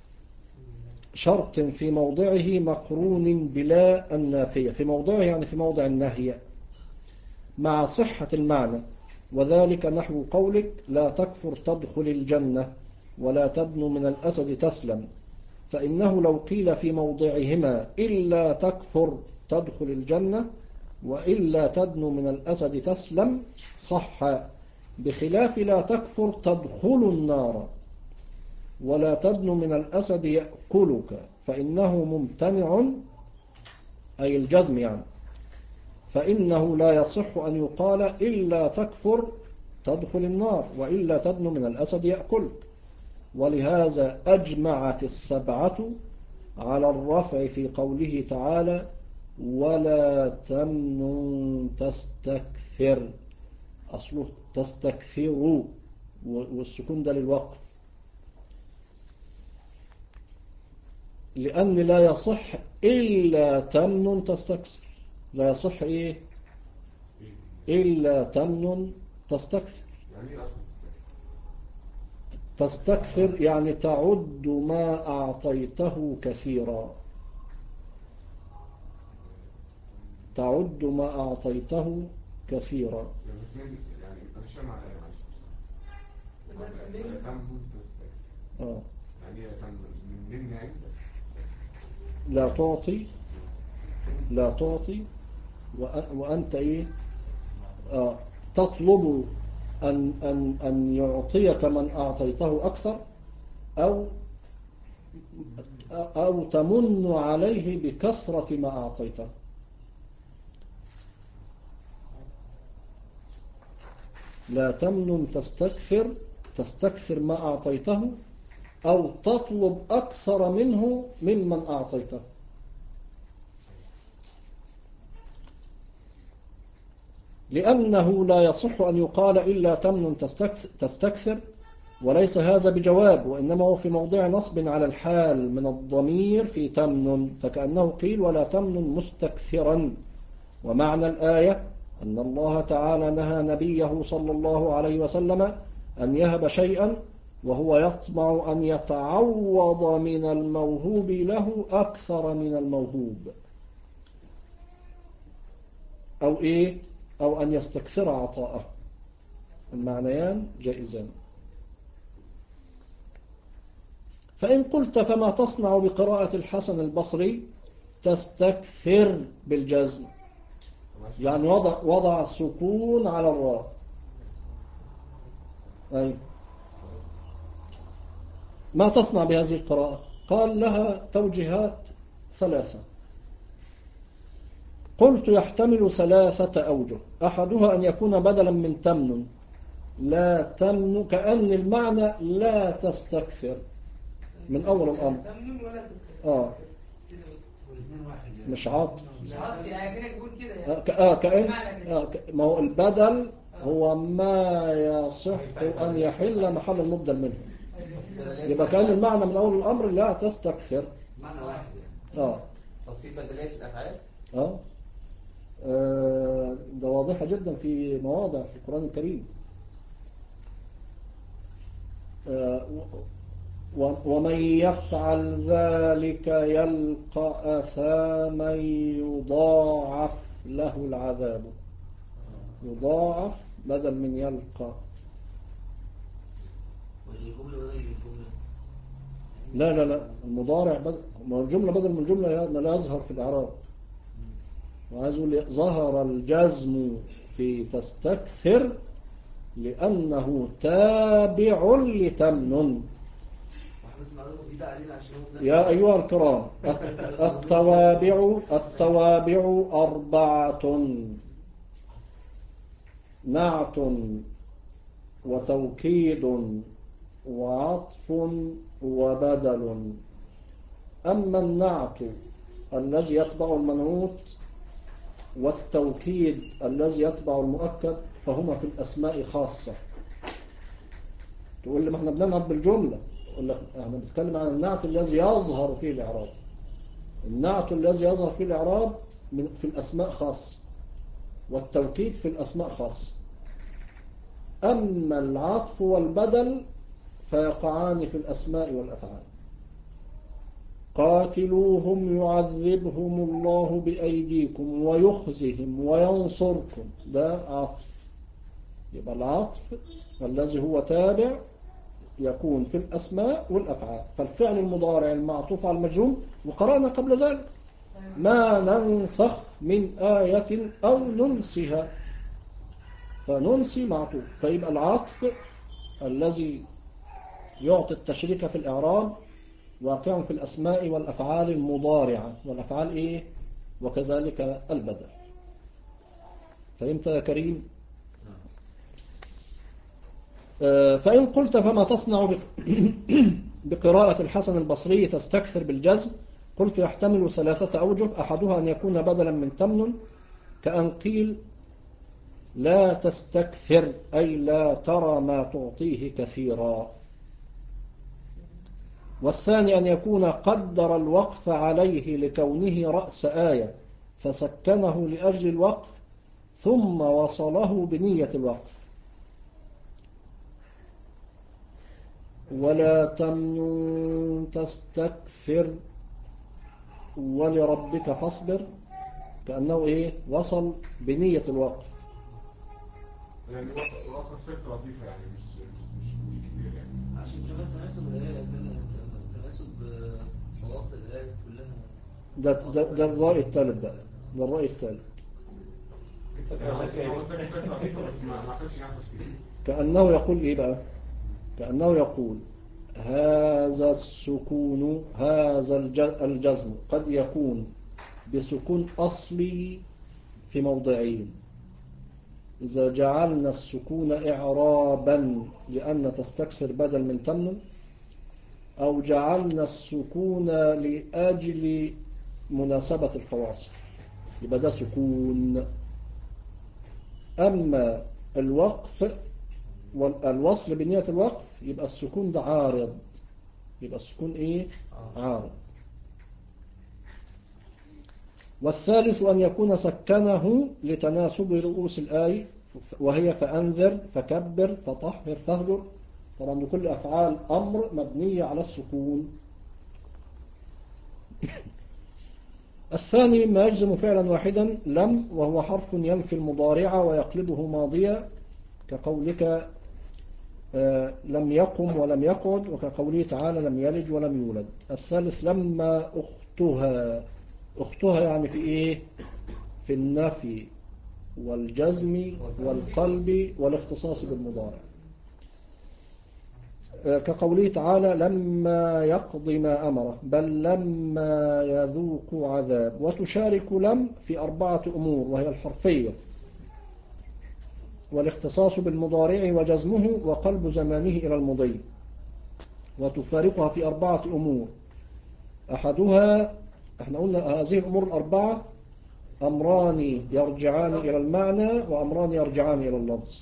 شرط في موضعه مقرون بلا النافية، في موضعه يعني في موضع النهي مع صحة المعنى، وذلك نحو قولك لا تكفر تدخل الجنة ولا تدن من الأسد تسلم، فإنه لو قيل في موضعهما إلا تكفر تدخل الجنة وإلا تدن من الأسد تسلم صح، بخلاف لا تكفر تدخل النار ولا تدن من الأسد يأكلك، فإنه ممتنع، أي الجزم يعني، فإنه لا يصح أن يقال إلا تكفر تدخل النار وإلا تدن من الأسد يأكلك. ولهذا أجمعت السبعة على الرفع في قوله تعالى ولا تمنن تستكثر، أصله تستكثروا والسكون ده للوقف، لأن لا يصح إلا تمنن تستكثر، لا يصح إيه إلا تمنن تستكثر. تستكثر يعني تعد ما أعطيته كثيرا، تعد ما أعطيته كثيرا. يعني أنا شامع يعني لا تعطي وأنت إيه تطلب أن يعطيك من أعطيته أكثر، أو تمن عليه بكثرة ما أعطيته. لا تمنن تستكثر ما أعطيته، أو تطلب أكثر منه ممن أعطيته. لأنه لا يصح أن يقال إلا تمنن تستكثر، وليس هذا بجواب، وإنما هو في موضع نصب على الحال من الضمير في تمنن، فكأنه قيل ولا تمنن مستكثرا. ومعنى الآية أن الله تعالى نهى نبيه صلى الله عليه وسلم أن يهب شيئا وهو يطمع أن يتعوض من الموهوب له أكثر من الموهوب، أو أن يستكثر عطاءه. المعنيان جائزان. فإن قلت فما تصنع بقراءة الحسن البصري؟ تستكثر بالجزم، يعني وضع السكون على الراء. أي ما تصنع بهذه القراءة؟ قال لها توجيهات ثلاثة. قلت يحتمل 3 أوجه. أحدها أن يكون بدلا من تمن، لا تمن، كأن المعنى لا تستكثر من أول الأمر. تمنن ولا تستكثر. مش عاطف. مش عاطف، يعني كأنك تقول كده كأن ما هو البدل هو ما يصح أن يحل محل المبدل منه. يبقى كأن المعنى من أول الأمر لا تستكثر. معنى واحد يعني. طب في بدلية الأفعال؟ ده واضحة جدا في مواضع في القرآن الكريم. ومن يفعل ذلك يلقى أثاما يضاعف له العذاب. يضاعف بدل من يلقى. لا المضارع الجملة بدل من جملة لا يظهر في الإعراب. وعايز أقول ظهر الجزم في تستكثر لأنه تابع لتمن. يا أيها الكرام، التوابع 4: نعت وتوكيد وعطف وبدل. أما النعت الذي يتبع المنعوت والتوكيد الذي يتبع المؤكد فهما في الأسماء خاصة. تقول لي ما احنا بننعت بالجملة، أقول لك احنا بنتكلم عن النعت الذي يظهر فيه الإعراب. النعت الذي يظهر فيه الإعراب في الأسماء خاص، والتوكيد في الأسماء خاص. أما العطف والبدل فيقعان في الأسماء والأفعال. قاتلوهم يعذبهم الله بأيديكم ويخزهم وينصركم، ده عطف. يبقى العطف الذي هو تابع يكون في الأسماء والأفعال. فالفعل المضارع المعطوف على المجزوم، وقرأنا قبل ذلك ما ننسخ من آية أو ننسها، فننسي معطوف. فيبقى العطف الذي يعطي التشريك في الإعراب واقع في الأسماء والأفعال المضارعة، والأفعال إيه؟ وكذلك البدل. فهمت يا كريم؟ فإن قلت فما تصنع بقراءة الحسن البصري تستكثر بالجزم؟ قلت يحتمل 3 أوجه. أحدها أن يكون بدلا من تمن، كأن قيل لا تستكثر أي لا ترى ما تعطيه كثيرا. والثاني أن يكون قدر الوقف عليه لكونه رأس آية فسكنه لأجل الوقف ثم وصله بنية الوقف. ولا تمنن تستكثر ولربك فاصبر، كأنه إيه؟ وصل بنية الوقف. يعني وقف ستة لطيفة، يعني مش كبير يعني. عشان كمان تناسب الآية، تناسب فواصل الآية كلها. ده الرأي الثالث بقى، ده الرأي الثالث. كأنه يقول إيه بقى؟ كأنه يقول هذا السكون، هذا الجزم قد يكون بسكون أصلي في موضعين. إذا جعلنا السكون إعرابا لأن تستكثر بدل من تمن، أو جعلنا السكون لأجل مناسبة الفواصل، يبقى ده سكون. أما الوقف والوصل بنية الوقف يبقى السكون ده عارض. يبقى السكون إيه؟ عارض. والثالث أن يكون سكنه لتناسب رؤوس الآية، وهي فأنذر فكبر فطهر فهجر. طبعا لكل أفعال أمر مبنية على السكون. الثاني مما يجزم فعلا واحدا لم، وهو حرف ينفي المضارع ويقلبه ماضيا، كقولك لم يقم ولم يقعد، وكقوله تعالى لم يلد ولم يولد. الثالث لما أختها يعني في إيه؟ في النفي والجزم والقلب والاختصاص بالمضارع، كقوله تعالى لما يقض ما أمره بل لما يذوق عذاب. وتشارك لم في 4 أمور، وهي الحرفية والاختصاص بالمضارع وجزمه وقلب زمانه إلى المضي. وتفارقها في 4 أمور، أحدها احنا قلنا هذه الأمور 4 أمران يرجعان إلى المعنى وأمران يرجعان إلى اللفظ.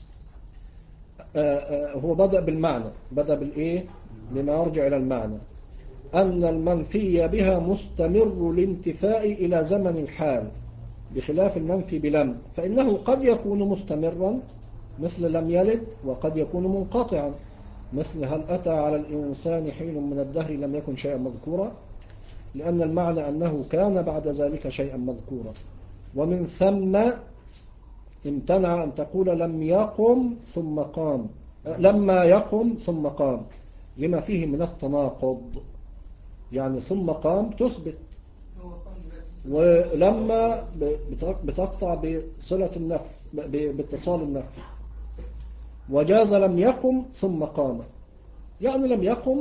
هو بدأ بالمعنى، بدأ بالإيه؟ بما يرجع إلى المعنى، أن المنفي بها مستمر الانتفاء إلى زمن الحال، بخلاف المنفي بلم، فإنه قد يكون مستمرا مثل لم يلد، وقد يكون منقطعا مثل هل أتى على الإنسان حين من الدهر لم يكن شيئا مذكورا، لأن المعنى أنه كان بعد ذلك شيئا مذكورا. ومن ثم امتنع أن تقول لم يقم ثم قام، لما يقم ثم قام، لما فيه من التناقض، يعني ثم قام تثبت، ولما بتقطع بصلة النفي باتصال النفي. وجاز لم يقم ثم قام، يعني لم يقم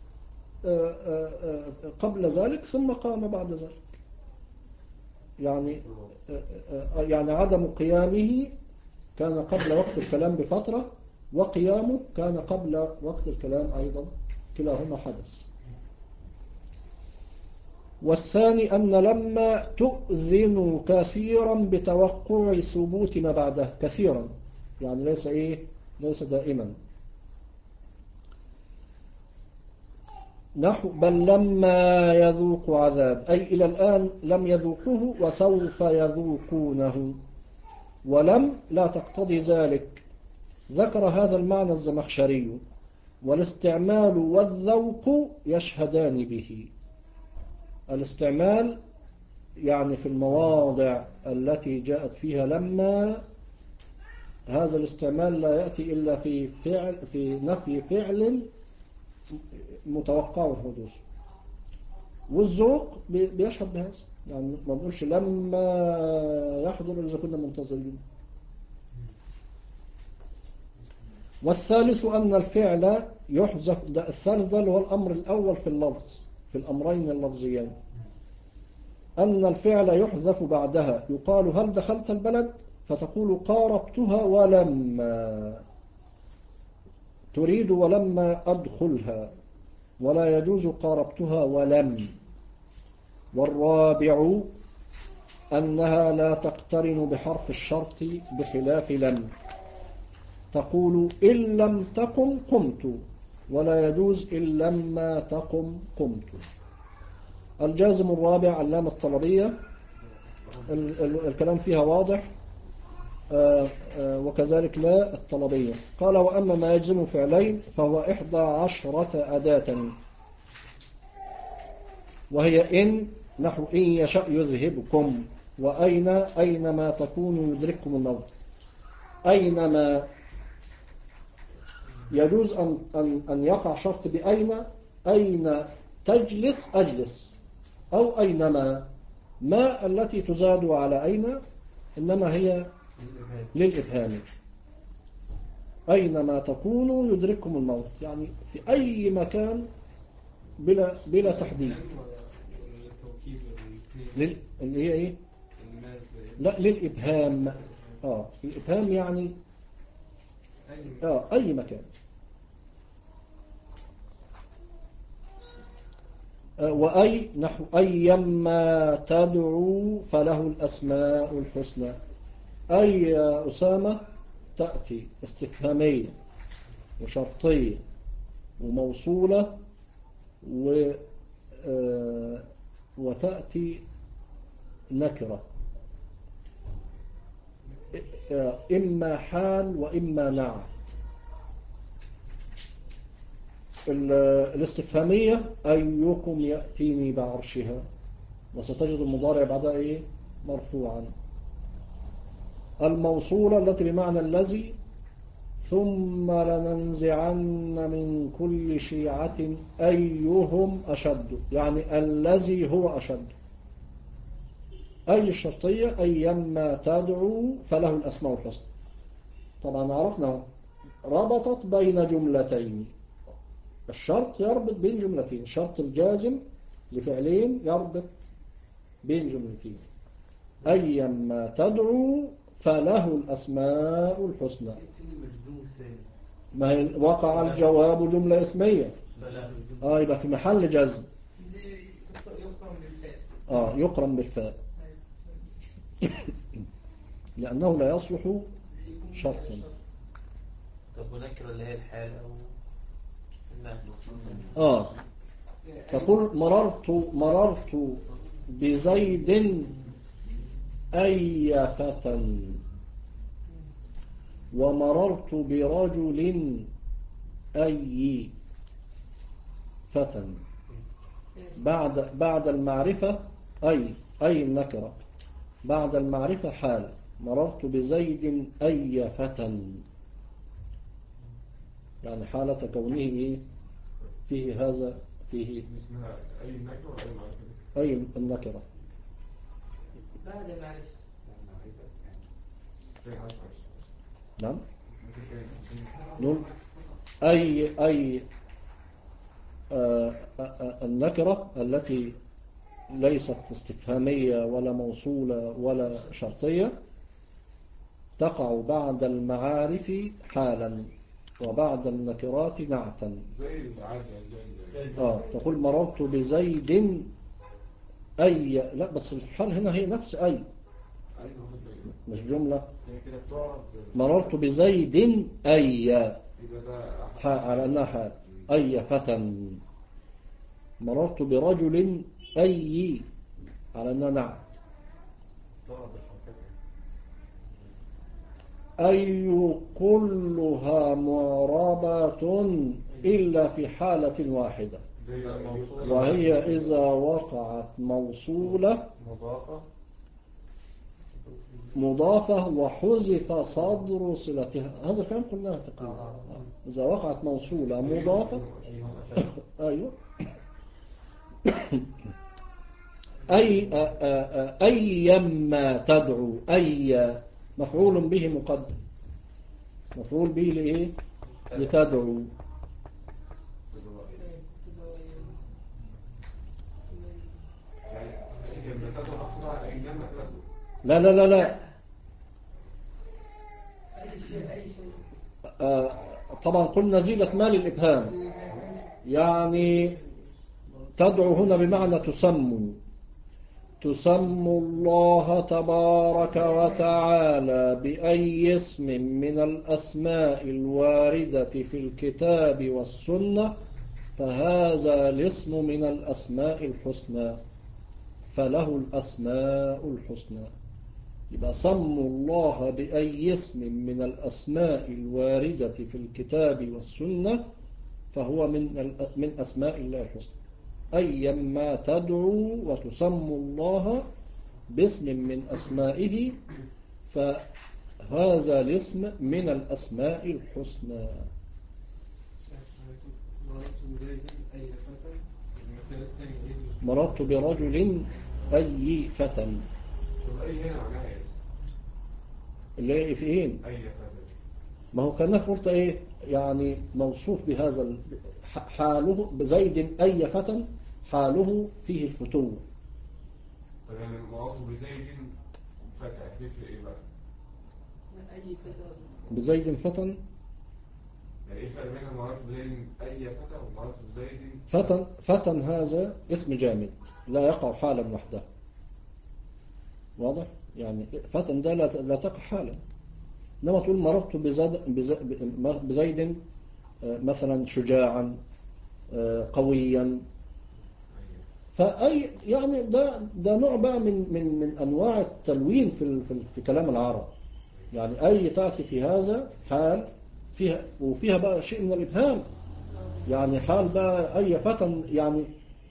قبل ذلك ثم قام بعد ذلك، يعني عدم قيامه كان قبل وقت الكلام بفترة، وقيامه كان قبل وقت الكلام أيضا، كلاهما حدث. والثاني أن لما تؤذن كثيرا بتوقع ثبوت ما بعده، كثيرا يعني ليس دائما. نحو بل لما يذوق عذاب، أي إلى الآن لم يذوقوه وسوف يذوقونه، ولم لا تقتضي ذلك. ذكر هذا المعنى الزمخشري، والاستعمال والذوق يشهدان به. الاستعمال يعني في المواضع التي جاءت فيها لما، هذا الاستعمال لا يأتي إلا في نفي فعل متوقع الحدوث. والذوق بيشهد بهذا، يعني ما بنقولش لما يحضر إذا كنا منتظرين. والثالث أن الفعل يحذف، الثالث ده اللي هو الأمر الأول في اللفظ، في الأمرين اللفظيين، أن الفعل يحذف بعدها. يقال هل دخلت البلد؟ فتقول قاربتها ولما، تريد ولما أدخلها، ولا يجوز قاربتها ولم. والرابع أنها لا تقترن بحرف الشرط بخلاف لم، تقول إن لم تقم قمت، ولا يجوز إن لما تقم قمت. الجازم الرابع علامة الطلبية، الكلام فيها واضح، وكذلك لا الطلبية. قال وأما ما يجزم فعلين فهو 11 أداة، وهي إن، نحو إن يشاء يذهبكم، وأين، أينما تكونوا يدرككم الموت. أينما يجوز أن يقع شرط بأين، أين تجلس أجلس، أو أينما، ما التي تزاد على أين إنما هي للإبهام. أينما تكونوا يدرككم الموت، يعني في أي مكان بلا تحديد. اللي هي إيه؟ لا للإبهام. الإبهام يعني أي مكان. وأي، نحو أيما تدعو فله الأسماء الحسنى. أي يا أسامة تأتي استفهامية وشرطية وموصولة وتأتي نكرة، إما حال وإما نعت. الاستفهامية أيكم يأتيني بعرشها، وستجد المضارع بعدها إيه؟ مرفوعا. الموصولة التي بمعنى الذي ثم لننزعن من كل شيعة أيهم أشد، يعني الذي هو أشد. أي الشرطية أيما تدعو فله الأسماء الحسنى. طبعا عرفنا ربطت بين جملتين، الشرط يربط بين جملتين، شرط الجازم لفعلين يربط بين جملتين. أيما تدعو فله الأسماء الحسنى. ما وقع الجواب جملة اسمية، يبقى في محل جزم. يقرن بالفاء لأنه لا يصلح شرطا. طب ونكر اللي هي الحال أو النهي. تقول مررت بزيد أي فتى، ومررت برجل أي فتى. بعد المعرفة أي النكرة، بعد المعرفة حال. مررت بزيد أي فتى، يعني حالة كونه فيه هذا، فيه أي النكرة ولا أي معرفة؟ أي النكرة بعد المعرفة. نعم. نقول أي النكرة التي ليست استفهامية ولا موصولة ولا شرطية تقع بعد المعارف حالا وبعد النكرات نعتا. زي العادة. تقول مررت بزيد أي، لا بس الحال هنا هي نفس أي، مش جملة. مررت بزيد أي على أنها حال. أي فتى. مررت برجل أي على أنها نعت. أي كلها معربة إلا في حالة واحدة، وهي إذا وقعت موصولة مضافة وحذف صدر صلتها. هذا الكلام قلناه تقريبا. إذا وقعت موصولة مضافة أيوة أيما تدعو. أي مفعول به مقدم، مفعول به لإيه؟ لتدعو. لا لا لا لا. طبعا قلنا زيلت مال الإبهام، يعني تدعو هنا بمعنى تسموا الله تبارك وتعالى بأي اسم من الأسماء الواردة في الكتاب والسنة فهذا الاسم من الأسماء الحسنى، فله الأسماء الحسنى. يبقى سموا الله بأي اسم من الأسماء الواردة في الكتاب والسنة فهو من أسماء الله الحسنى. أيما تدعو وتسموا الله باسم من أسمائه فهذا الاسم من الأسماء الحسنى. مررت برجل أي فتى. أي هنا معناها إيه؟ اللي في إيه؟ أي فتى. ما هو كان قلت إيه يعني موصوف بهذا حاله بزيد أي فتى، حاله فيه الفتوة. طب يعني موصوف بزيد فتى هتفرق إيه بقى؟ أي فتى. بزيد فتى. يعني إيه الفرق بين موصوف بزيد أي فتى وموصوف بزيد فتى هذا اسم جامد لا يقع حالا وحده، واضح؟ يعني فتى ده لا تقع حالا. إنما تقول مررت بزيد مثلا شجاعا قويا، فأي يعني ده نوع بقى من أنواع التلوين في كلام العرب. يعني أي تأتي في هذا حال فيها وفيها بقى شيء من الإبهام، يعني حال بقى أي فتى يعني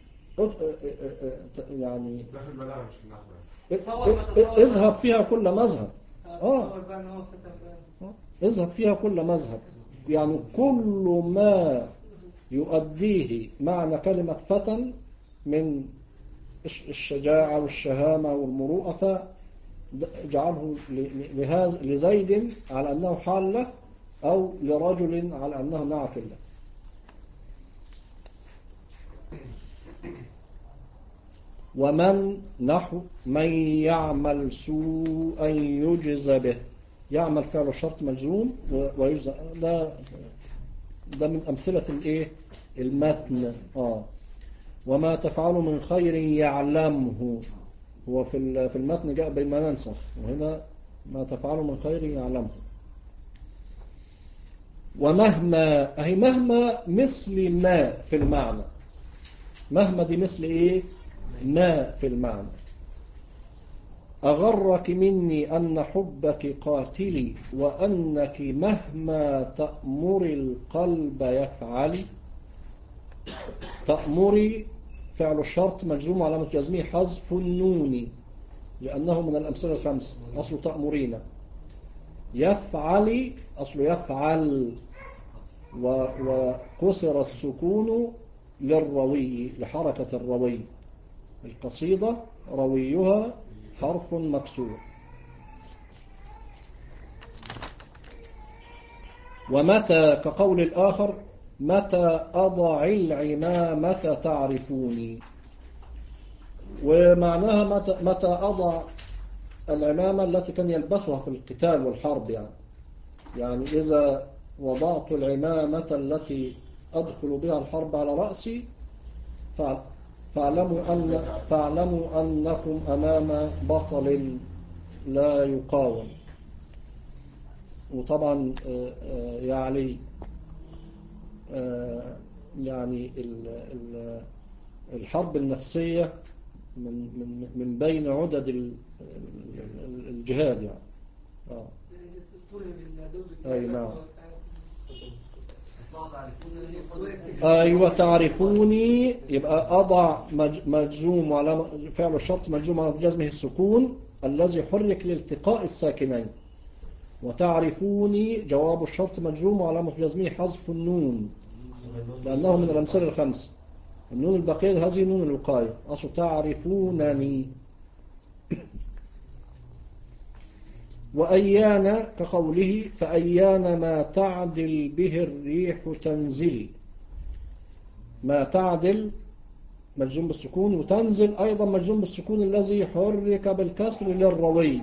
يعني ده في البلاغة مش في النحو. اذهب فيها كل مذهب. اذهب فيها كل مذهب، يعني كل ما يؤديه معنى كلمة فتى من الشجاعة والشهامة والمروءة، فجعله لزيد على أنه حالة، أو لرجل على أنه نعت له. ومن نحو من يعمل سوءا يجز به، يعمل فعل شرط مجزوم ويجزى، ده من أمثلة الإيه؟ المتن. وما تفعل من خير يعلمه، هو في المتن جاء بما ننسخ، وهنا ما تفعل من خير يعلمه. ومهما، أهي مهما مثل ما في المعنى، مهما دي مثل إيه؟ ما في المعنى. أغرك مني أن حبك قاتلي، وأنك مهما تأمر القلب يفعل. تأمري فعل الشرط مجزوم علامة جزمه حذف النون، لأنه من الأمثلة الخمس، أصل تأمرين. يفعل أصل يفعل، وكسر السكون للروي، لحركة الروي. القصيدة رويها حرف مكسور. ومتى كقول الآخر متى أضع العمامة تعرفوني، ومعناها متى أضع العمامة التي كان يلبسها في القتال والحرب، يعني إذا وضعت العمامة التي أدخل بها الحرب على رأسي فاعلموا أنكم أمام بطل لا يقاوم. وطبعا يعني الحرب النفسية من بين عدد الجهاد، يعني أي نعم. أيوة تعرفوني، يبقى أضع مجزوم على فعل الشرط مجزوم على جزمه السكون الذي حرك لالتقاء الساكنين. وتعرفوني جواب الشرط مجزوم وعلامة جزمه حذف النون، لأنه من الأمثلة الخمسة. النون البقية هذه نون الوقاية، أصل تعرفونني. وأيان كقوله فأيان ما تعدل به الريح تنزلي. ما تعدل مجزوم بالسكون، وتنزل أيضا مجزوم بالسكون الذي حرك بالكسر للروي.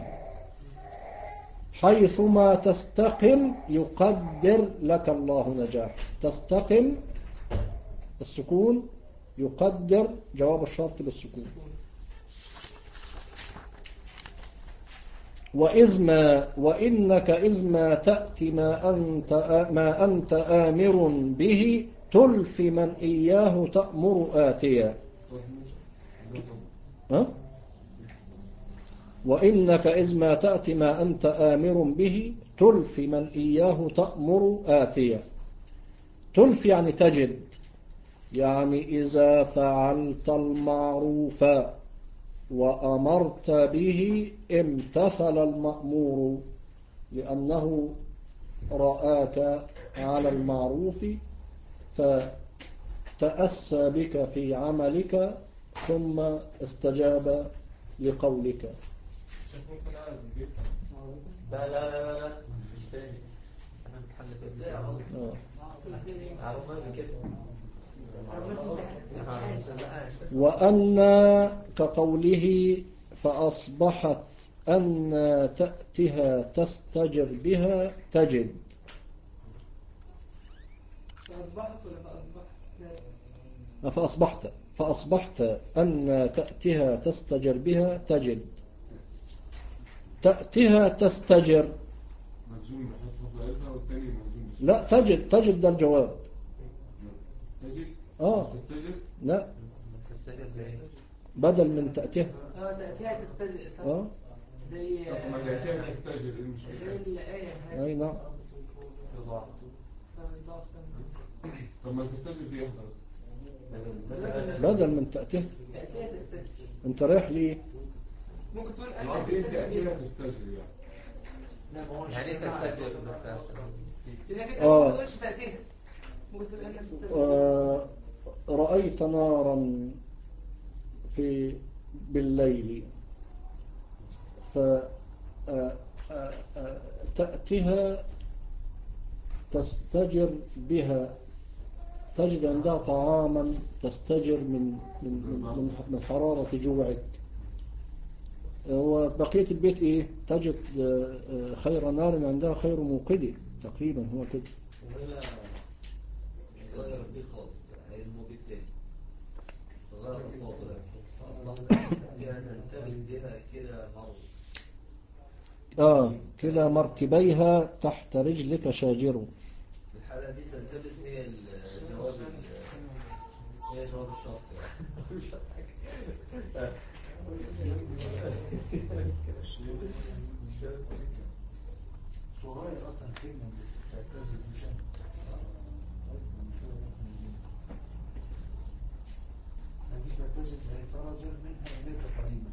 حيثما تستقم يقدر لك الله نجاح. تستقم السكون، يقدر جواب الشرط بالسكون. وإنك إذ ما تأتي ما أنت آمر به تلفي من إياه تأمر آتيا. وإنك إذ ما تأتي ما أنت آمر به تلفي من إياه تأمر آتيا. تلفي يعني تجد، يعني إذا فعلت المعروف وأمرت به امتثل المأمور، لأنه رآك على المعروف فتأسى بك في عملك ثم استجاب لقولك. لا لا لا لا مش تاني، بس انا بتحدث وأن كقوله فأصبحت أن تأتها تستجر بها تجد. فأصبحت أن تأتها تستجر بها تجد. تأتها تستجر، لا تجد ده الجواب. لا بدل من تأتيها. تأتيها تستجر صح. زي ما تأتيها تستجر زي الآية. أي نعم. طب ما تستجر دي بدل من تأتيها. تأتيها تستجر. انت رايح ليه؟ ممكن تقول تأتيها تستجر يعني. لا ما هوش يعني تستجر بس عشان لأنك ما تقولش تأتيها ممكن تقول أنت تستجر. رأيت نارا بالليل فتأتيها تستجر بها، تجد عندها طعاما تستجر من حرارة جوعك. وبقية البيت ايه؟ تجد خير نار عندها خير موقد تقريبا، هو كده. وهنا مش غير البيت خالص، هي الموجود تاني غير الفاضل فيها تنتبس بها كده مرض. كلا مركبيها تحت رجلك شاجر. الحالة دي تنتبس هي جواب الشرط صغير اصلا كلمة تجد مشان هذه تجد فرجا منها إليك قريبا.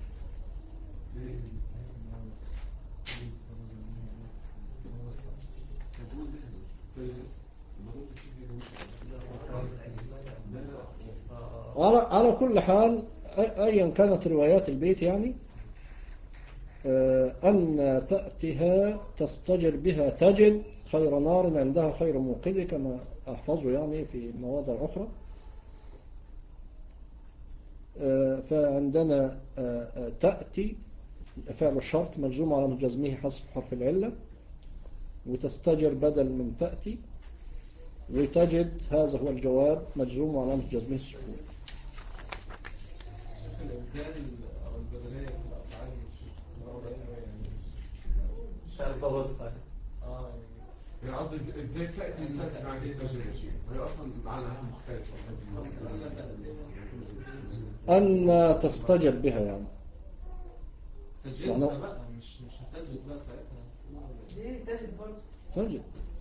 على كل حال أيا كانت روايات البيت يعني أن تأتيها تستجر بها تجد خير نار عندها خير موقد، كما أحفظه يعني في مواضع أخرى. فعندنا تأتي فعل الشرط مجزوم على جزمه حسب حرف العلة، وتستجر بدل من تأتي، وتجد هذا هو الجواب مجزوم على جزمه السكون. الإبدال أو البدلية في الأفعال مش ارتبطت يعني قصدي ازاي تأتي مع دي تجربة شيء وهي أصلا معناها مختلفة. أن تستجر بها يعني تجدها بقى مش هتجد بقى ساعتها. ليه تجد برضه؟ تجد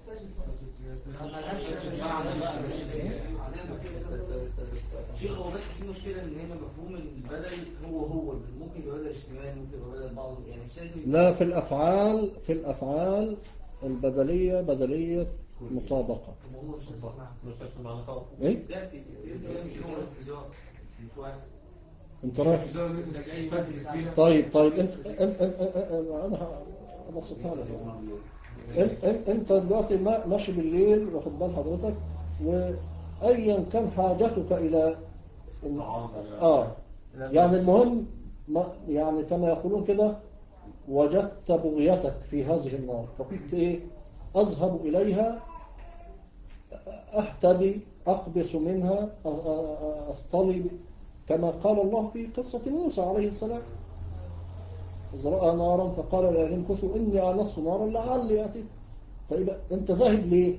شيخ هو بس في مشكلة ان هنا مفهوم البدل هو ممكن يبقى بدل اشتمال، ممكن يبقى بدل بعض، يعني مش لازم. لا، في الأفعال البدلية بدلية مطابقة. هو مش نفس المعنى خالص. ايه؟ مش هو الاستجار مش واحد. انت رايح. طيب انا هبسطها لك. انت دلوقتي ماشي بالليل واخد بال حضرتك، وايا كان حاجتك الى يعني المهم يعني كما يقولون كده، وجدت بغيتك في هذه النار، فكنت ايه؟ اذهب اليها، اهتدي، اقبس منها، اصطلب، كما قال الله في قصة موسى عليه السلام إذ رأى نارا فقال لأهلهم امكثوا إني آنست نارا لعلي آتيكم. فيبقى أنت ذاهب ليه؟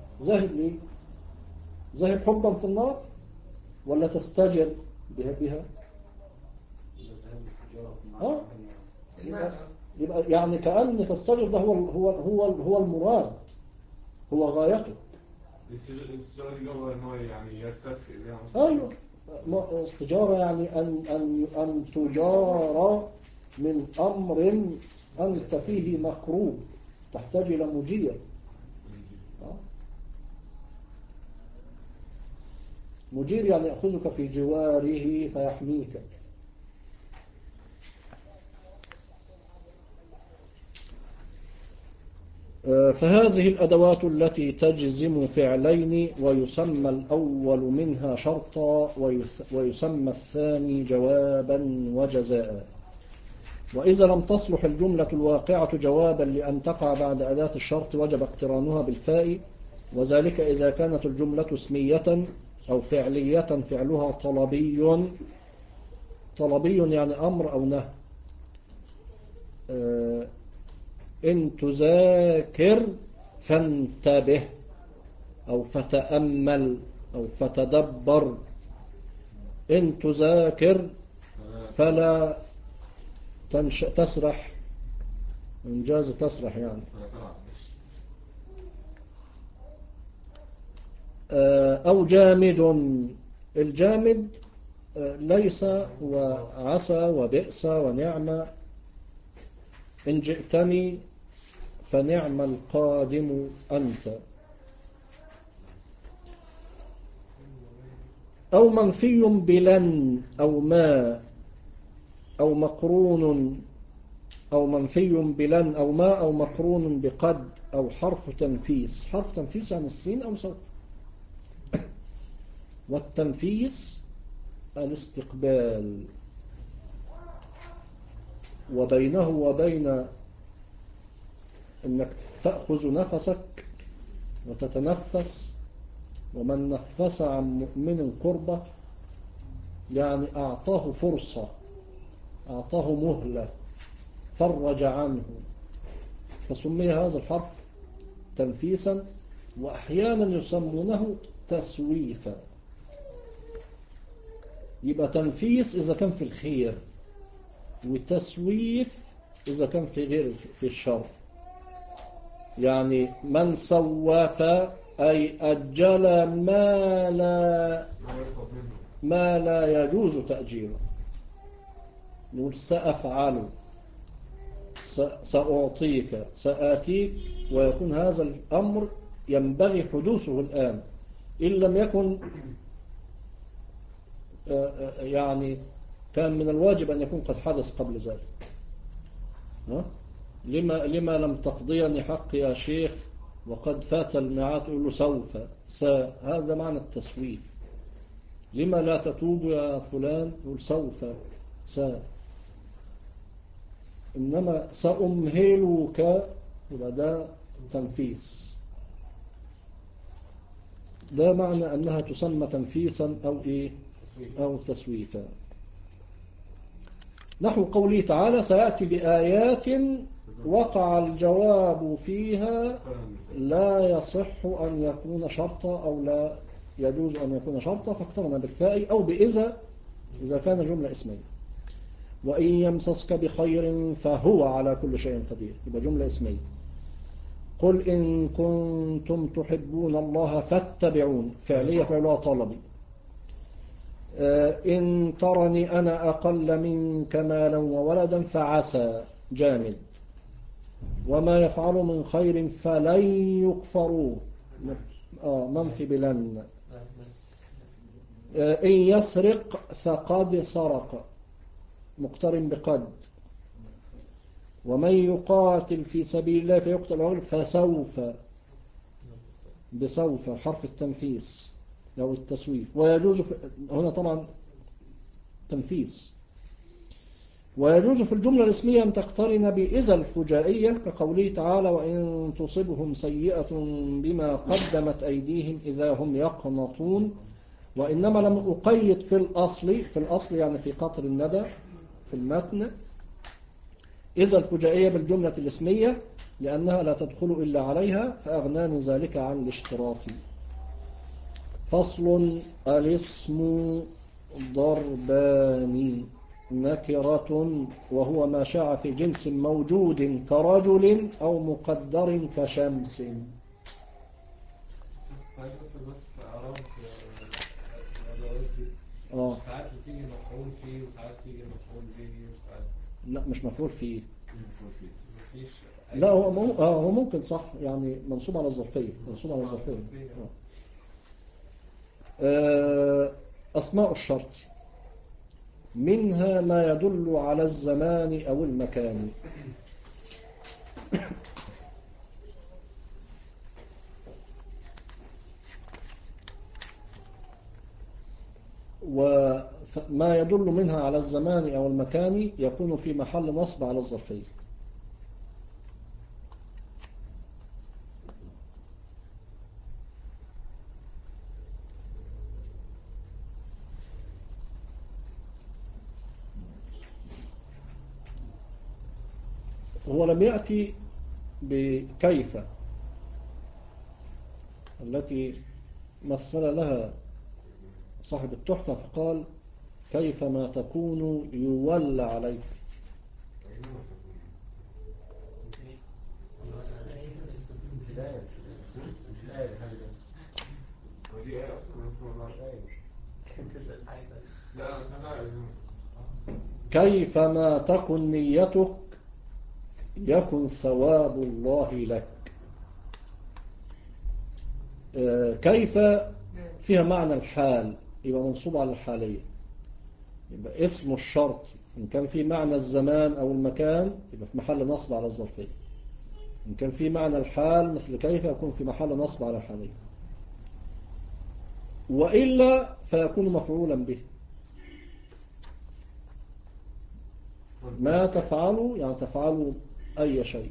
ذاهب حبا في النار ولا تستجر بها؟ يبقى يعني كأن تستجر ده هو المراد، هو غايته. الاستجارة دي جوه إنه يعني يستدفئ بها. أيوه، استجارة يعني أن تجار من أمر أنت فيه مكروب تحتاج إلى مجير. مجير يعني يأخذك في جواره فيحميك. فهذه الأدوات التي تجزم فعلين، ويسمى الأول منها شرطا ويسمى الثاني جوابا وجزاء. وإذا لم تصلح الجملة الواقعة جوابا لأن تقع بعد أداة الشرط وجب اقترانها بالفاء، وذلك إذا كانت الجملة اسمية أو فعلية فعلها طلبي يعني أمر أو نهي. إن تذاكر فانتبه، أو فتأمل، أو فتدبر. إن تذاكر فلا تسرح، إنجاز تسرح يعني. أو جامد. الجامد ليس وعسى وبئس ونعمة. إن جئتني فنعم القادم أنت. أو منفي بلن أو ما أو مقرون، أو منفي بلن أو ما أو مقرون بقد أو حرف تنفيس. حرف تنفيس عن السين أو سوف. والتنفيس الاستقبال، وبينه وبين أنك تأخذ نفسك وتتنفس، ومن نفس عن مؤمن قربة يعني أعطاه فرصة، أعطاه مهلة، فرج عنه، فسمي هذا الحرف تنفيسا. وأحيانا يسمونه تسويفا. يبقى تنفيس إذا كان في الخير، وتسويف إذا كان في غير في الشر. يعني من سوف أي أجل ما لا يجوز تأجيله. نقول سأفعل، سأعطيك، سآتيك، ويكون هذا الأمر ينبغي حدوثه الآن، إن لم يكن يعني كان من الواجب أن يكون قد حدث قبل ذلك. لما لم تقضيني حق يا شيخ وقد فات الميعاد؟ تقول له سوف، هذا معنى التسويف. لما لا تتوب يا فلان؟ تقول سوف، إنما سأمهلك، يبقى ده تنفيس. ده معنى أنها تسمى تنفيسا أو إيه أو تسويفا. نحو قوله تعالى سيأتي بآيات وقع الجواب فيها لا يصح أن يكون شرطا أو لا يجوز أن يكون شرطا، فاقترن بالفاء أو بإذا إذا كان جملة اسمية. وإن يمسسك بخير فهو على كل شيء قدير، يبقى جملة اسمية. قل إن كنتم تحبون الله فاتبعون، فعلية فعلها طلبي. إن ترني أنا أقل منك مالا وولدا فعسى جامد. وما يفعل من خير فلن يكفروه، منفي بلن. إن يسرق فقد سرق، مقترن بقد. ومن يقاتل في سبيل الله فيقتل أو فسوف، بسوف حرف التنفيس أو التسويف. ويجوز هنا طبعا تنفيس. ويجوز في الجملة الاسمية أن تقترن بإذا الفجائية كقوله تعالى وإن تصبهم سيئة بما قدمت أيديهم إذا هم يقنطون. وإنما لم أقيد في الأصل يعني في قطر الندى في المتن إذا الفجائية بالجملة الاسمية لأنها لا تدخل إلا عليها، فأغناني ذلك عن الاشتراط. فصل الاسم ضربان نكرة وهو ما شاع في جنس موجود كرجل أو مقدر كشمس. عايز أسأل بس في أعراف الأدوات دي ساعات بتيجي مفعول فيه وساعات تيجي مفعول به وساعات لا مش مفعول فيه. مفيش لا هو ممكن صح يعني منصوب على الظرفية. أسماء الشرط منها ما يدل على الزمان أو المكان. وما يدل منها على الزمان أو المكان يكون في محل نصب على الظرفية. هو لم يأتي بكيف التي مثل لها صاحب التحفة فقال كيف ما تكون يولى عليك. كيف ما تكن نيتك يكن ثواب الله لك. كيف فيها معنى الحال، يبقى منصوب على الحالية. يبقى اسم الشرط إن كان في معنى الزمان أو المكان يبقى في محل نصب على الظرفية. إن كان في معنى الحال مثل كيف يكون في محل نصب على الحالية، وإلا فيكون مفعولا به. ما تفعلوا يعني تفعلوا أي شيء.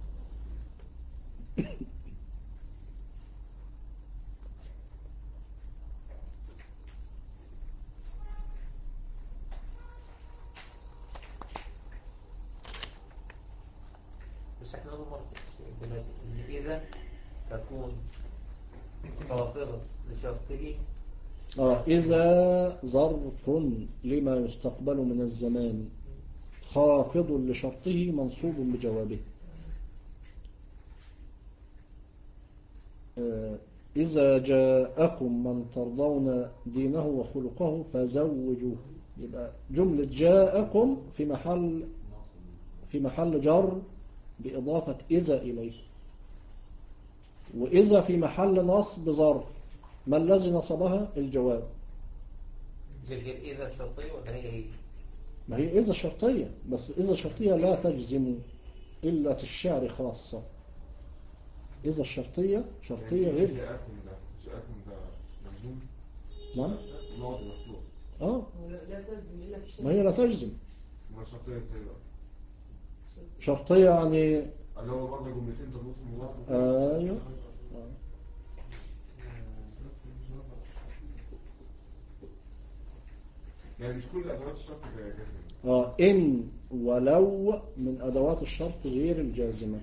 بس احنا أول مرة دلوقتي إن إذا تكون خافضة لشرطه. إذا ظرف لما يستقبل من الزمان خافض لشرطه منصوب بجوابه. إذا جاءكم من ترضون دينه وخلقه فزوجوه. يبقى جملة جاءكم في محل جر بإضافة إذا إليه، وإذا في محل نصب ظرف. ما الذي نصبها؟ الجواب. إذا شرطية ولا هي؟ ما هي إذا شرطية، بس إذا شرطية لا تجزم إلا في الشعر خاصة. إذا الشرطية شرطية غير. جاءكم ده مجزوم. نعم. الماضي مفتوح. لا تجزم إلا في الشيء. ما هي لا تجزم. ما شرطية ازاي بقى؟ شرطية يعني اللي هو برضه جملتين تربطهم ببعض. أيوه. يعني مش كل أدوات الشرط جازمة. إن ولو من أدوات الشرط غير الجازمة.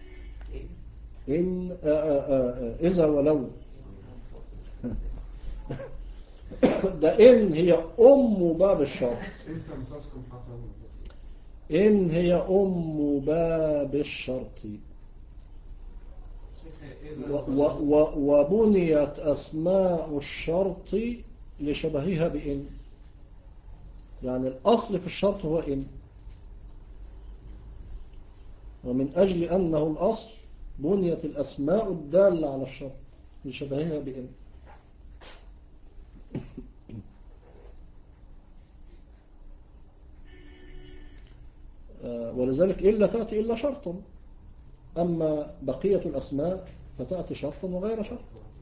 إن إذا ولو ده إن هي أم باب الشرط. أنت مساسكم حسن. إن هي أم باب الشرط. وبنيت أسماء الشرط لشبهها بإن. يعني الأصل في الشرط هو إن، ومن أجل أنه الأصل بنيت الأسماء الدالة على الشرط لشبهها بإن. ولذلك إلا تأتي إلا شرطا، أما بقية الأسماء فتأتي شرطا وغير شرط.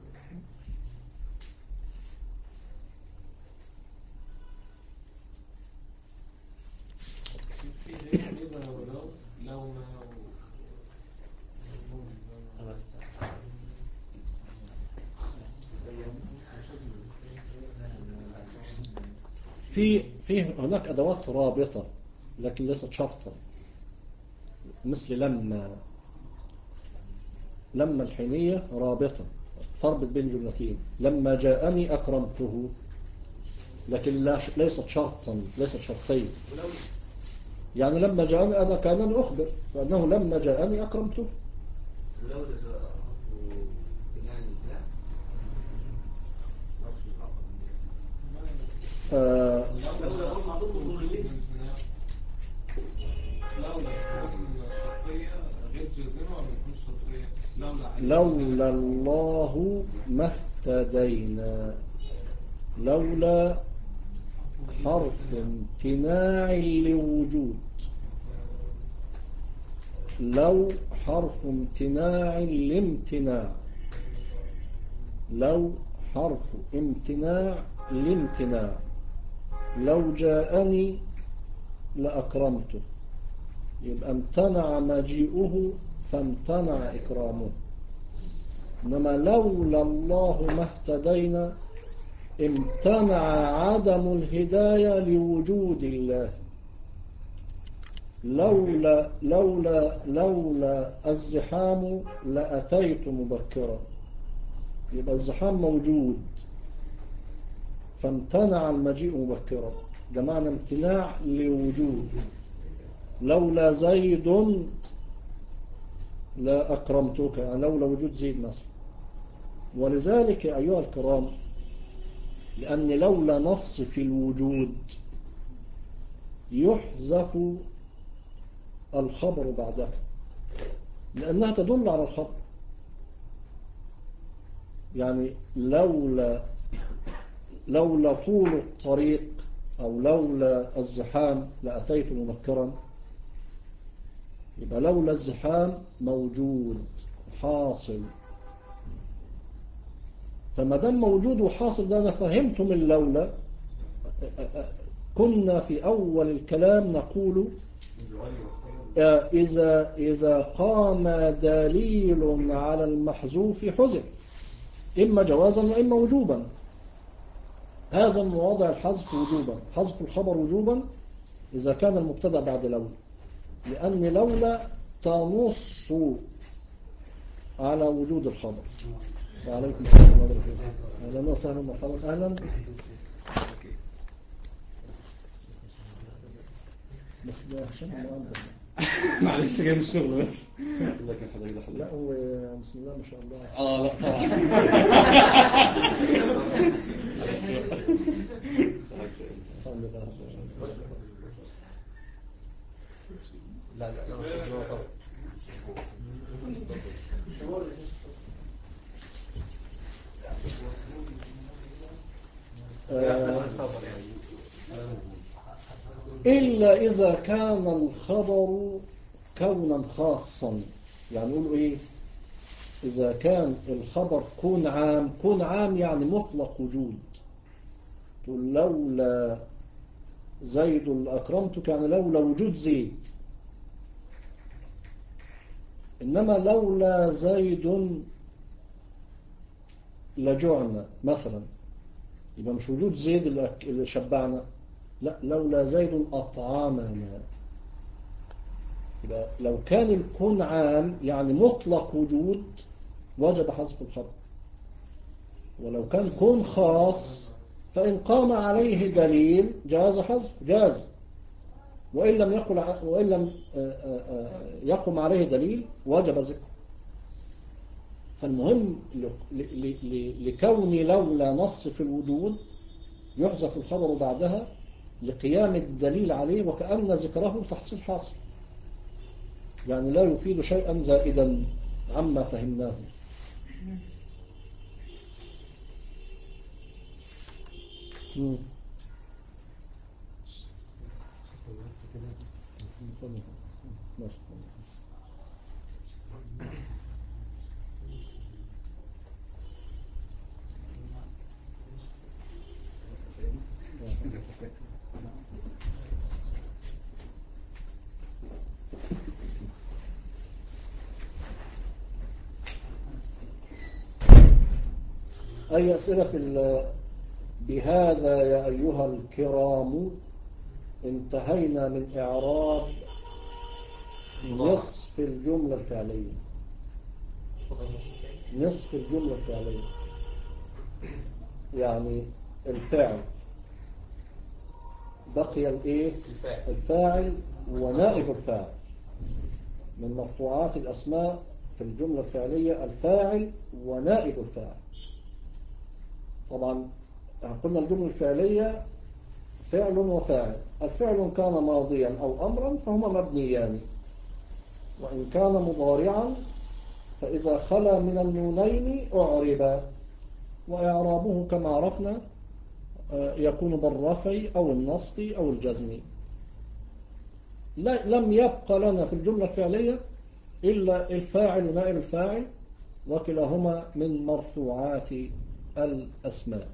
في هناك أدوات رابطة لكن ليست شرطا، مثل لما الحينية رابطة تربط بين جملتين. لما جاءني أكرمته، لكن ليست شرطا، ليست شرطية. يعني لما جاءني أنا كأنني أخبر فأنه لما جاءني أكرمته. ولو ده لولا الله ما اهتدينا. لولا حرف امتناع لوجود. لو حرف امتناع لامتناع. لو حرف امتناع لامتناع. لو جاءني لأكرمته. يبقى امتنع مجيئه فامتنع إكرامه. إنما لولا الله ما اهتدينا امتنع عدم الهداية لوجود الله. لولا الزحام لأتيت مبكرا. يبقى الزحام موجود فامتنع المجيء مبكرا، ده معنى امتناع لوجود. لولا زيد لا أكرمتك، يعني لولا وجود زيد مثلا. ولذلك أيها الكرام، لأن لولا نص في الوجود يحذف الخبر بعدها لأنها تدل على الخبر. يعني لولا طول الطريق أو لولا الزحام لأتيت مبكرا، يبقى لولا الزحام موجود حاصل. فما دام موجود وحاصل ده أنا فهمت من لولا. كنا في أول الكلام نقول إذا قام دليل على المحذوف حذف إما جوازا وإما وجوبا. هذا من مواضع الحذف وجوبا، حذف الخبر وجوبا إذا كان المبتدأ بعد لولا، لأن لولا تنص على وجود الخبر. وعليكم السلام ورحمة الله وبركاته. أهلا وسهلا مرحبا. أهلا. بس ده عشان المعدل معلش جاي من الشغل بس. الله كان حضرتك ده لا هو بسم الله ما شاء الله. لا طبعا. لا إلا إذا كان الخبر كونا خاصا. يعني يقولوا إيه؟ إذا كان الخبر كون عام، كون عام يعني مطلق وجود. تقول لولا زيد لأكرمتك، يعني لولا وجود زيد. إنما لولا زيد لجعنا مثلا، يبقى مش وجود زيد اللي شبعنا، لا، لولا زيد أطعمنا. يبقى لو كان الكون عام يعني مطلق وجود وجب حذف الخبر، ولو كان كون خاص فإن قام عليه دليل جاز حذف، جاز. وإن لم يقم عليه دليل وجب ذكره. فالمهم لكون لولا نص في الوجود يحذف الخبر بعدها لقيام الدليل عليه، وكأن ذكره تحصيل حاصل، يعني لا يفيد شيئا زائدا عما فهمناه. أي أسئلة بهذا يا أيها الكرام انتهينا من إعراب نصف الجملة الفعلية. نصف الجملة الفعلية يعني الفاعل، بقي الايه؟ الفاعل ونائب الفاعل. من مقطوعات الأسماء في الجملة الفعلية الفاعل ونائب الفاعل. طبعا قلنا الجملة الفعلية فعل وفاعل. الفعل إن كان ماضيا أو أمرا فهما مبنيان، وإن كان مضارعا فإذا خلا من النونين أعربا، وإعرابه كما عرفنا يكون بالرفع أو النصب أو الجزم. لم يبقى لنا في الجملة الفعلية إلا الفاعل ونائب الفاعل، وكلاهما من مرفوعات الأسماء.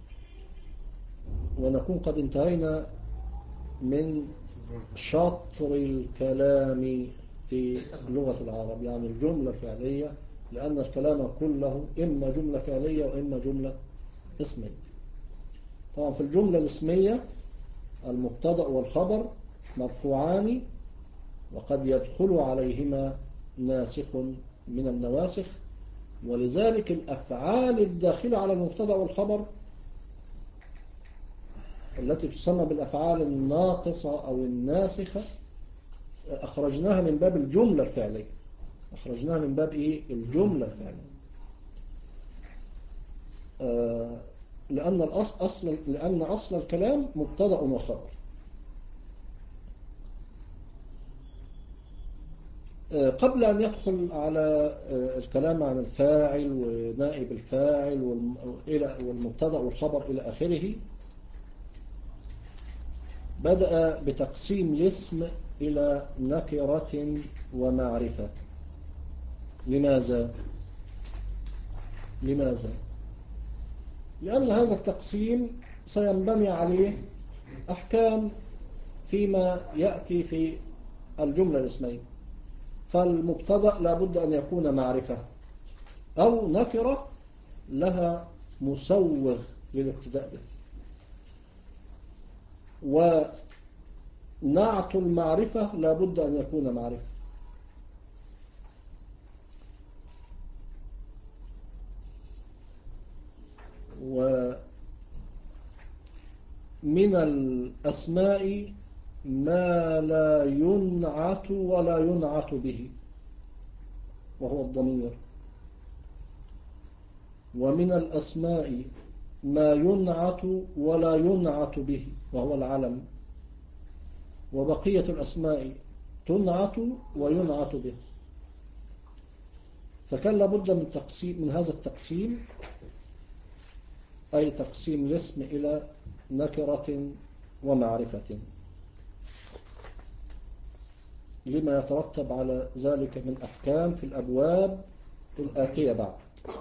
ونكون قد انتهينا من شطر الكلام في لغة العرب، يعني الجملة الفعلية، لأن الكلام كله إما جملة فعلية وإما جملة اسمية. طبعا في الجملة الاسمية المبتدأ والخبر مرفوعان، وقد يدخل عليهما ناسخ من النواسخ، ولذلك الأفعال الداخلة على المبتدأ والخبر التي تسمى بالأفعال الناقصة أو الناسخة أخرجناها من باب الجملة الفعلية. أخرجناها من باب إيه؟ الجملة الفعلية. لأن أصل الكلام مبتدأ وخبر. قبل أن يدخل على الكلام عن الفاعل ونائب الفاعل والمبتدأ والخبر إلى آخره، بدأ بتقسيم الاسم إلى نكرة ومعرفة. لماذا؟ لأن هذا التقسيم سينبني عليه أحكام فيما يأتي في الجملة الاسمية. فالمبتدأ لابد أن يكون معرفة أو نكرة لها مسوغ للابتداء به، ونعت المعرفة لابد أن يكون معرفة. ومن الأسماء ما لا ينعت ولا ينعت به وهو الضمير، ومن الأسماء ما ينعت ولا ينعت به وهو العلم، وبقية الأسماء تنعت وينعت به. فكان لابد من هذا التقسيم، أي تقسيم الاسم إلى نكرة ومعرفة، لما يترتب على ذلك من أحكام في الأبواب الآتية بعد.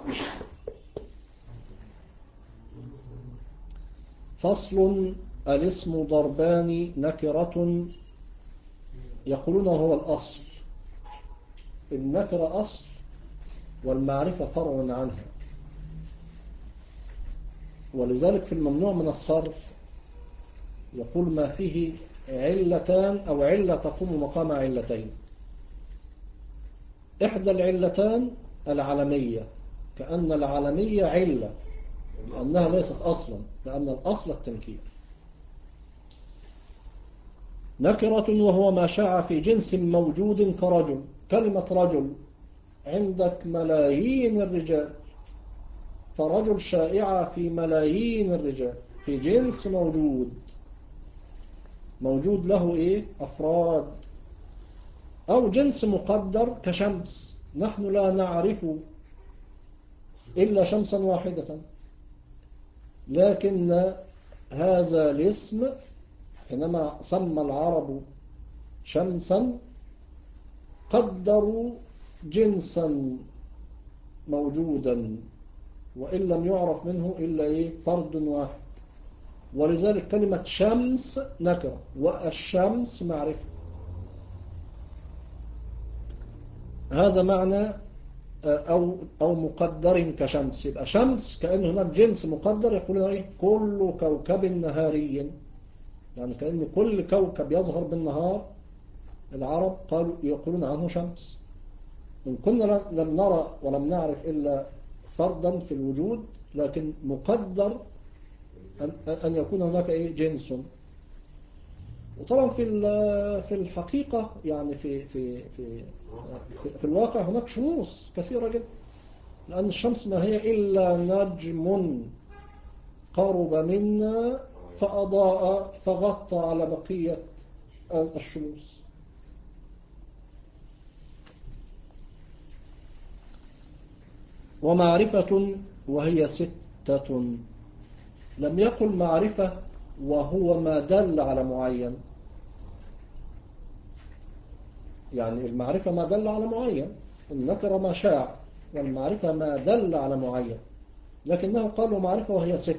فصل: الاسم ضربان: نكرة يقولون هو الأصل، النكرة أصل والمعرفة فرع عنها، ولذلك في الممنوع من الصرف يقول ما فيه علتان أو علة تقوم مقام علتين. إحدى العلتان العلمية، كأن العلمية علة لأنها ليست أصلا، لأن الأصل التنكير. نكرة وهو ما شاع في جنس موجود كرجل. كلمة رجل عندك ملايين الرجال، فرجل شائعة في ملايين الرجال في جنس موجود له إيه؟ أفراد. أو جنس مقدر كشمس، نحن لا نعرف إلا شمسا واحدة، لكن هذا الاسم حينما سمى العرب شمسا قدروا جنسا موجودا وإن لم يعرف منه إلا إيه؟ فرد واحد. ولذلك كلمة شمس نكرة والشمس معرفة. هذا معنى أو مقدر كشمس. يبقى شمس كأن هناك جنس مقدر يقولون إيه؟ كل كوكب نهاري، يعني كأن كل كوكب يظهر بالنهار العرب قالوا يقولون عنه شمس. إن كنا لم نرى ولم نعرف إلا فردا في الوجود، لكن مقدر أن يكون هناك إيه؟ جنس. وطبعا في الحقيقة يعني في الواقع هناك شموس كثيرة جدا، لأن الشمس ما هي إلا نجم قرب منا فأضاء فغطى على بقية الشموس. ومعرفة وهي 6. لم يقل معرفة وهو ما دل على معين، يعني المعرفة ما دل على معين، النكرة ما شاع، والمعرفة ما دل على معين، لكنه قالوا معرفة وهي 6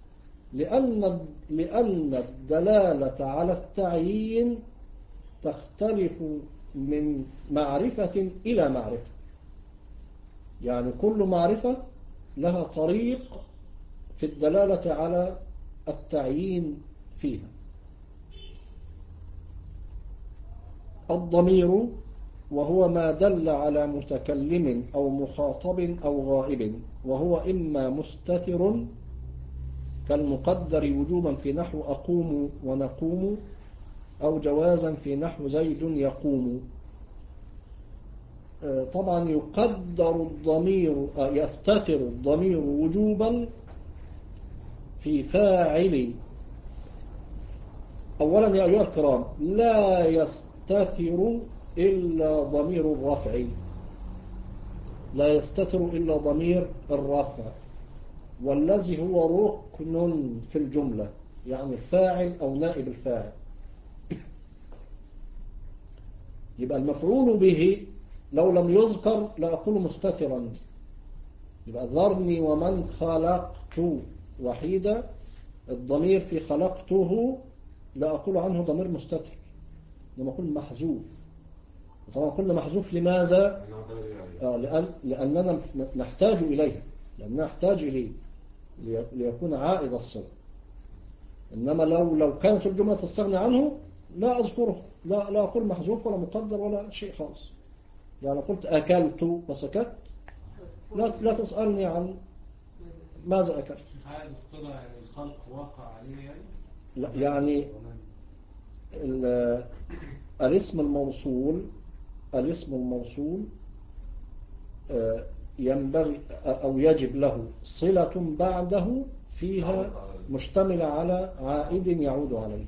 لأن الدلالة على التعيين تختلف من معرفة إلى معرفة، يعني كل معرفة لها طريق في الدلالة على التعيين فيها. الضمير وهو ما دل على متكلم أو مخاطب أو غائب، وهو إما مستتر كالمقدر وجوبا في نحو أقوم ونقوم، أو جوازا في نحو زيد يقوم. طبعا يقدر الضمير يستتر الضمير وجوبا في فاعل. أولا يا أيها الكرام، لا يستتر إلا ضمير الرفع، لا يستتر إلا ضمير الرفع، والذي هو ركن في الجملة، يعني الفاعل أو نائب الفاعل. يبقى المفعول به لو لم يذكر لا أقول مستترا. يبقى ذرني ومن خلقت وحيدا، الضمير في خلقته لا أقول عنه ضمير مستتر، لما أقول محذوف. وطبعا قلنا محذوف لماذا؟ لأننا نحتاج إليه، لأننا نحتاج إليه ليكون عائد الصلة. إنما لو كانت الجملة تستغني عنه لا أذكره، لا أقول محذوف ولا مقدر ولا شيء خالص. يعني قلت أكلت وسكت، لا تسألني عن ماذا أكلت. عائد الصلة يعني الخلق واقع عليه يعني؟ لا، يعني الاسم الموصول ينبغي أو يجب له صلة بعده فيها مشتملة على عائد يعود عليه.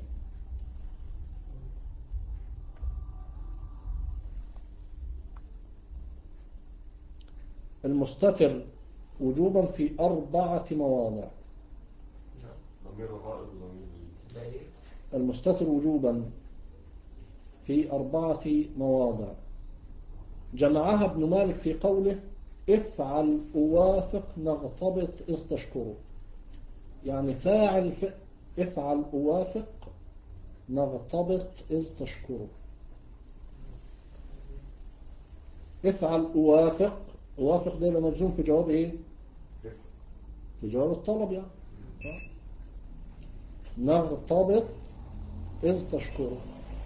المستتر وجوبا في 4 مواضع. المستتر وجوبا في 4 مواضع جمعها ابن مالك في قوله افعل أوافق نغتبط إذ تشكره. يعني فاعل افعل أوافق نغتبط إذ تشكره. افعل أوافق ده مجزوم في جواب إيه؟ في جواب الطلب يعني. نغتبط إذ تشكره.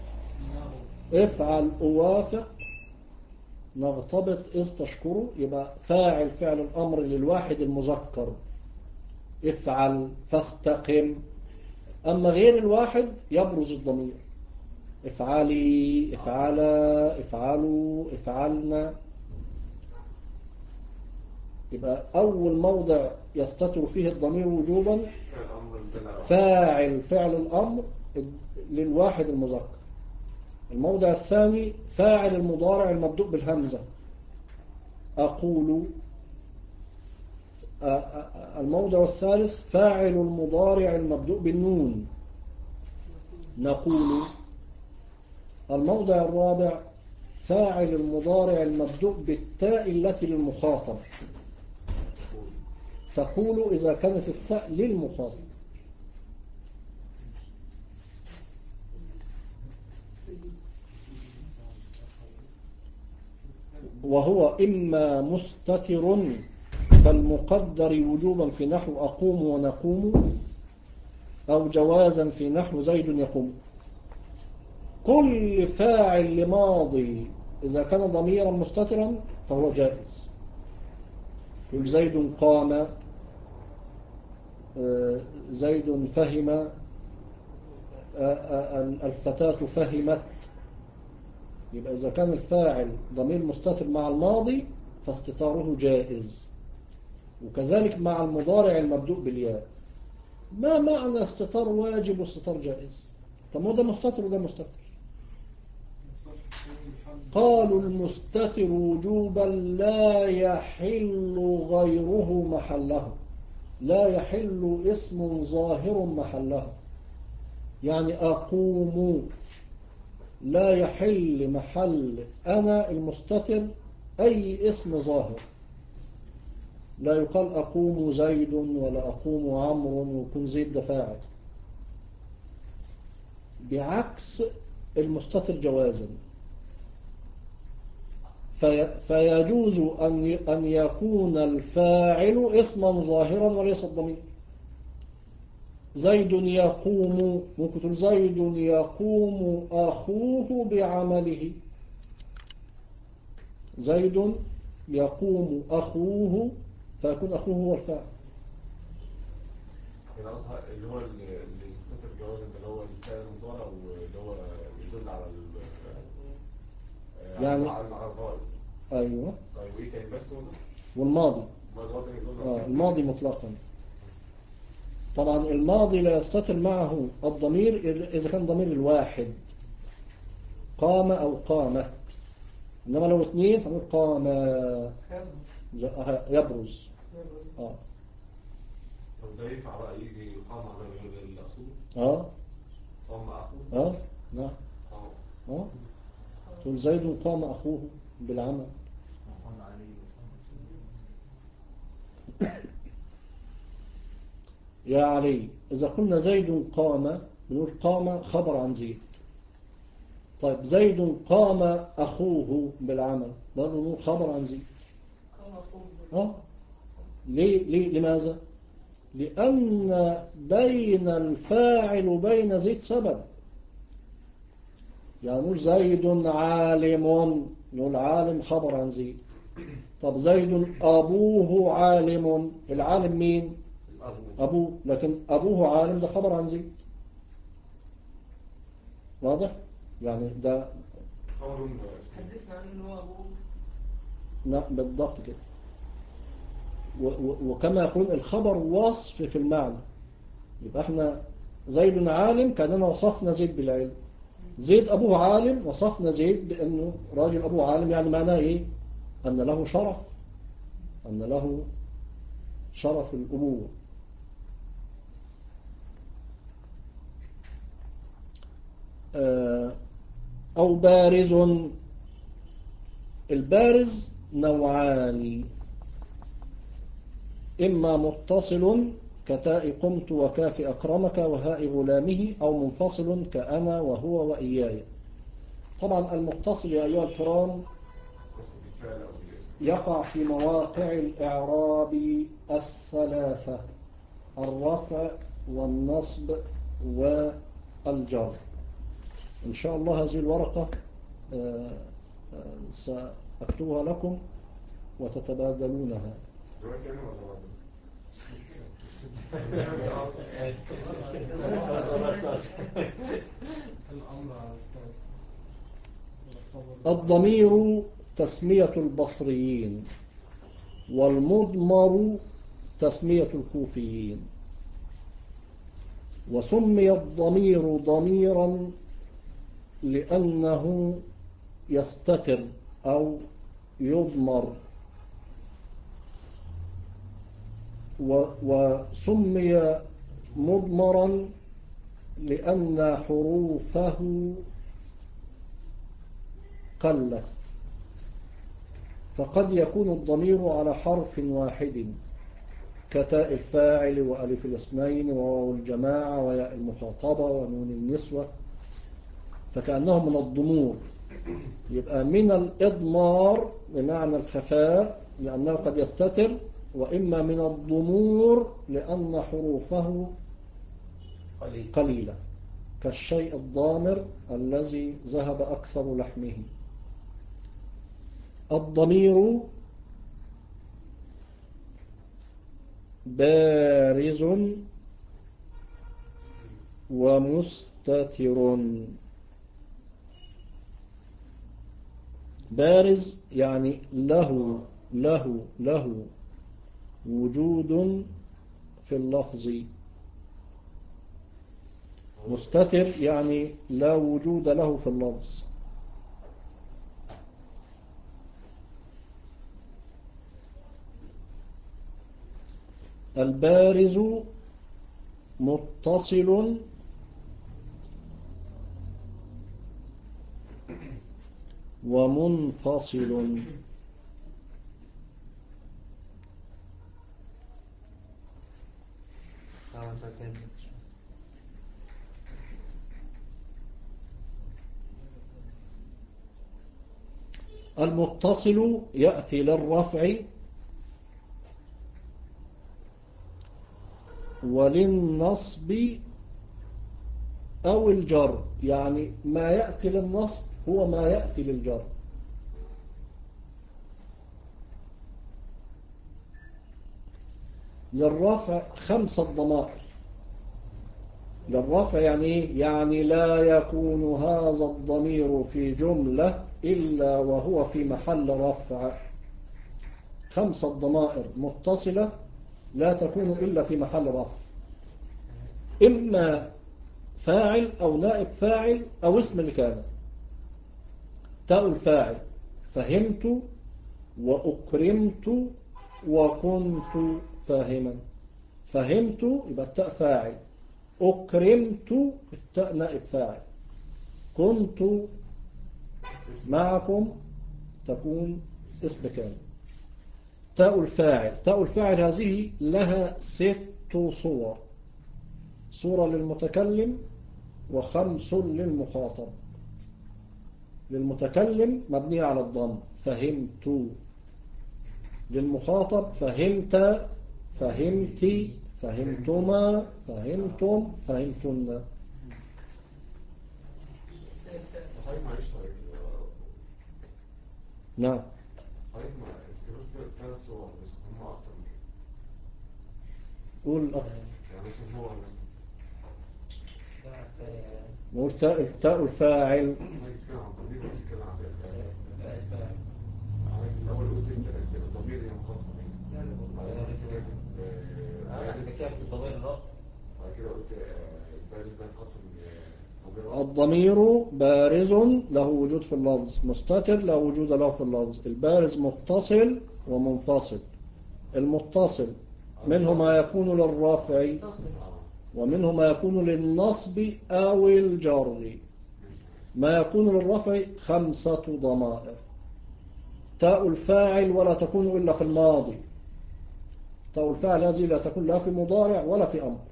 افعل أوافق نغتبط إذ تشكره، يبقى فاعل فعل الأمر للواحد المذكر افعل فاستقم. أما غير الواحد يبرز الضمير افعلي افعلا افعلوا افعلنا. يبقى أول موضع يستتر فيه الضمير وجوبا فاعل فعل الأمر للواحد المذكر. الموضع الثاني فاعل المضارع المبدوء بالهمزة أقول. الموضع الثالث فاعل المضارع المبدوء بالنون نقول. الموضع الرابع فاعل المضارع المبدوء بالتاء التي للمخاطب تقول إذا كانت التاء للمخاطب. وهو إما مستتر كالمقدر وجوبا في نحو أقوم ونقوم، أو جوازا في نحو زيد يقوم. كل فاعل لماضي إذا كان ضميرا مستترا فهو جائز. كل زيد قام، زيد فهم، الفتاة فهمت. يبقى إذا كان الفاعل ضمير مستتر مع الماضي فاستتاره جائز، وكذلك مع المضارع المبدوء بالياء. ما معنى استتار واجب واستتار جائز؟ طب ده مستتر وده مستتر. قالوا المستتر وجوبا لا يحل غيره محله، لا يحل اسم ظاهر محله. يعني أقوم لا يحل محل أنا المستتر أي اسم ظاهر. لا يقال أقوم زيد ولا أقوم عمرو ويكون زيد ده فاعل، بعكس المستتر جوازا. فيجوز أن يكون الفاعل اسما ظاهرا وليس الضمير. زيد يقوم، ممكن تقول زيد يقوم أخوه بعمله. زيد يقوم أخوه فيكون أخوه هو الفاعل. اللي هو اللي ستر جواز اللي هو الفعل المضارع واللي هو يدل على يعني على الغائب. أيوه. طيب وإيه تاني بس هو ده؟ والماضي. الماضي مطلقا. طبعا الماضي لا يستتر معه الضمير إذا كان ضمير الواحد. قام أو قامت. إنما لو اثنين هنقول قام يبرز. طب ده ينفع بقى يجي قام على غير الأصول؟ قام أخوه؟ نعم. تقول زيد قام أخوه بالعمل. يا علي، إذا قلنا زيد قام بنقول قام خبر عن زيد. طيب زيد قام أخوه بالعمل برضه نقول خبر عن زيد. لماذا؟ لأن بين الفاعل وبين زيد سبب. يعني نقول زيد عالم، نقول عالم خبر عن زيد. طب زيد أبوه عالم، العالم مين؟ أبوه، لكن أبوه عالم ده خبر عن زيد. واضح؟ يعني ده حدثنا عنه انه هو أبوه. لا بالضبط كده. وكما يقول الخبر وصف في المعنى. يبقى احنا زيد عالم كأننا وصفنا زيد بالعلم. زيد أبوه عالم وصفنا زيد بأنه راجل أبوه عالم. يعني معناه إيه؟ أن له شرف، أن له شرف الأبوة. أو بارز. البارز نوعان: إما متصل كتاء قمت وكاف أكرمك وهاء غلامه، أو منفصل كأنا وهو وإياي. طبعا المتصل يا أيها الكرام يقع في مواقع الإعراب الثلاثة: الرفع والنصب والجر. إن شاء الله هذه الورقة سأكتبها لكم وتتبادلونها. الضمير تسمية البصريين، والمضمر تسمية الكوفيين. وسمي الضمير ضميرا لأنه يستتر أو يضمر، وسمي مضمرا لأن حروفه قلت. فقد يكون الضمير على حرف واحد كتاء الفاعل وألف الاثنين وواو الجماعة وياء المخاطبة ونون النسوة، فكأنه من الضمور. يبقى من الإضمار بمعنى الخفاء لأنه قد يستتر، وإما من الضمور لأن حروفه قليلة كالشيء الضامر الذي ذهب أكثر لحمه. الضمير بارز ومستتر. بارز يعني له وجود في اللفظ. مستتر يعني لا وجود له في اللفظ. البارز متصل ومنفصل. المتصل يأتي للرفع وللنصب أو الجر. يعني ما يأتي للنصب هو ما يأتي للجر. للرفع 5 ضمائر. للرفع يعني إيه؟ يعني لا يكون هذا الضمير في جملة إلا وهو في محل رفع. 5 ضمائر متصلة لا تكون إلا في محل رفع، إما فاعل أو نائب فاعل أو اسم الكان. تاء الفاعل فهمت وأكرمت وكنت فاهما. فهمت يبقى التاء فاعل، أكرمت التاء نائب فاعل، كنت معكم تكون اسم كامل. تاء الفاعل هذه لها 6 صور: صورة للمتكلم و5 للمخاطب. للمتكلم مبنية على الضم فهمت، للمخاطب فهمت، فهمتي، فهمتما، فهمتم، فهمتن. حضرتك معلش نعم. حضرتك ذكرت 3 صور بس هم اكتر من كده. قول أكتر. يعني مثلا هو مثلا نقول تاء الفاعل. بنتكلم عن الضمير وبنتكلم عن الفاعل. حضرتك الاول قلت الضمير هي مخصصه بيه. انت كده في الضمير الرفع. بعد كده قلت البارز ده انقسم الضمير بارز له وجود في اللفظ، مستتر لا وجود له في اللفظ. البارز متصل ومنفصل. المتصل منه ما يكون للرافع ومنه ما يكون للنصب أو الجر. ما يكون للرفع 5 ضمائر. تاء الفاعل ولا تكون إلا في الماضي. تاء الفاعل هذه لا تكون لا في مضارع ولا في أمر.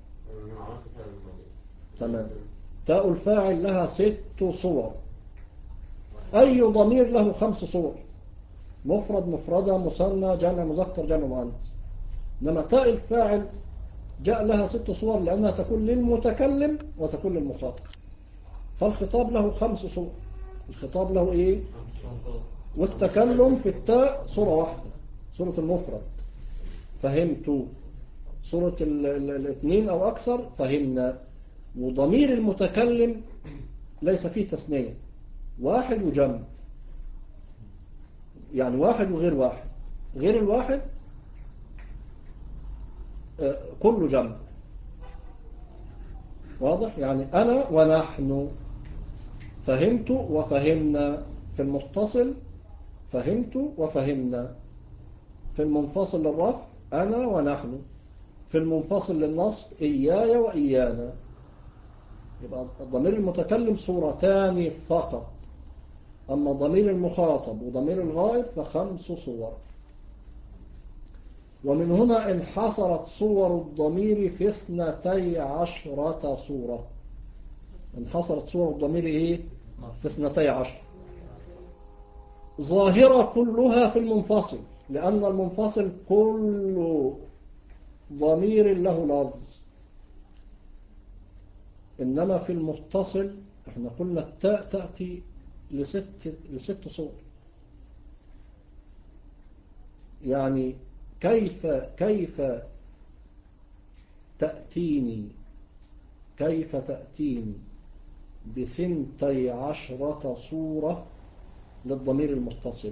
تمام. تاء الفاعل لها 6 صور. أي ضمير له 5 صور: مفرد، مفردة، مثنى، جمع مذكر، جمع مؤنث. إنما تاء الفاعل جاء لها 6 صور لأنها تكون للمتكلم وتكون للمخاطب. فالخطاب له 5 صور. الخطاب له إيه؟ والتكلم في التاء صورة واحدة، صورة المفرد فهمت، صورة الاثنين أو أكثر فهمنا. وضمير المتكلم ليس فيه تثنية، واحد وجمع، يعني واحد وغير واحد. غير الواحد كله جمع. واضح؟ يعني أنا ونحن. فهمت وفهمنا في المتصل، فهمت وفهمنا في المنفصل للرفع أنا ونحن، في المنفصل للنصب إياي وإيانا. يبقى ضمير المتكلم صورتان فقط، أما ضمير المخاطب وضمير الغائب ف5 صور. ومن هنا انحصرت صور الضمير في 12 صورة. انحصرت صور الضمير إيه؟ في 12. ظاهرة كلها في المنفصل، لأن المنفصل كل ضمير له لفظ. إنما في المتصل احنا قلنا التاء تأتي لست صور. يعني كيف تأتيني ب12 صورة للضمير المتصل؟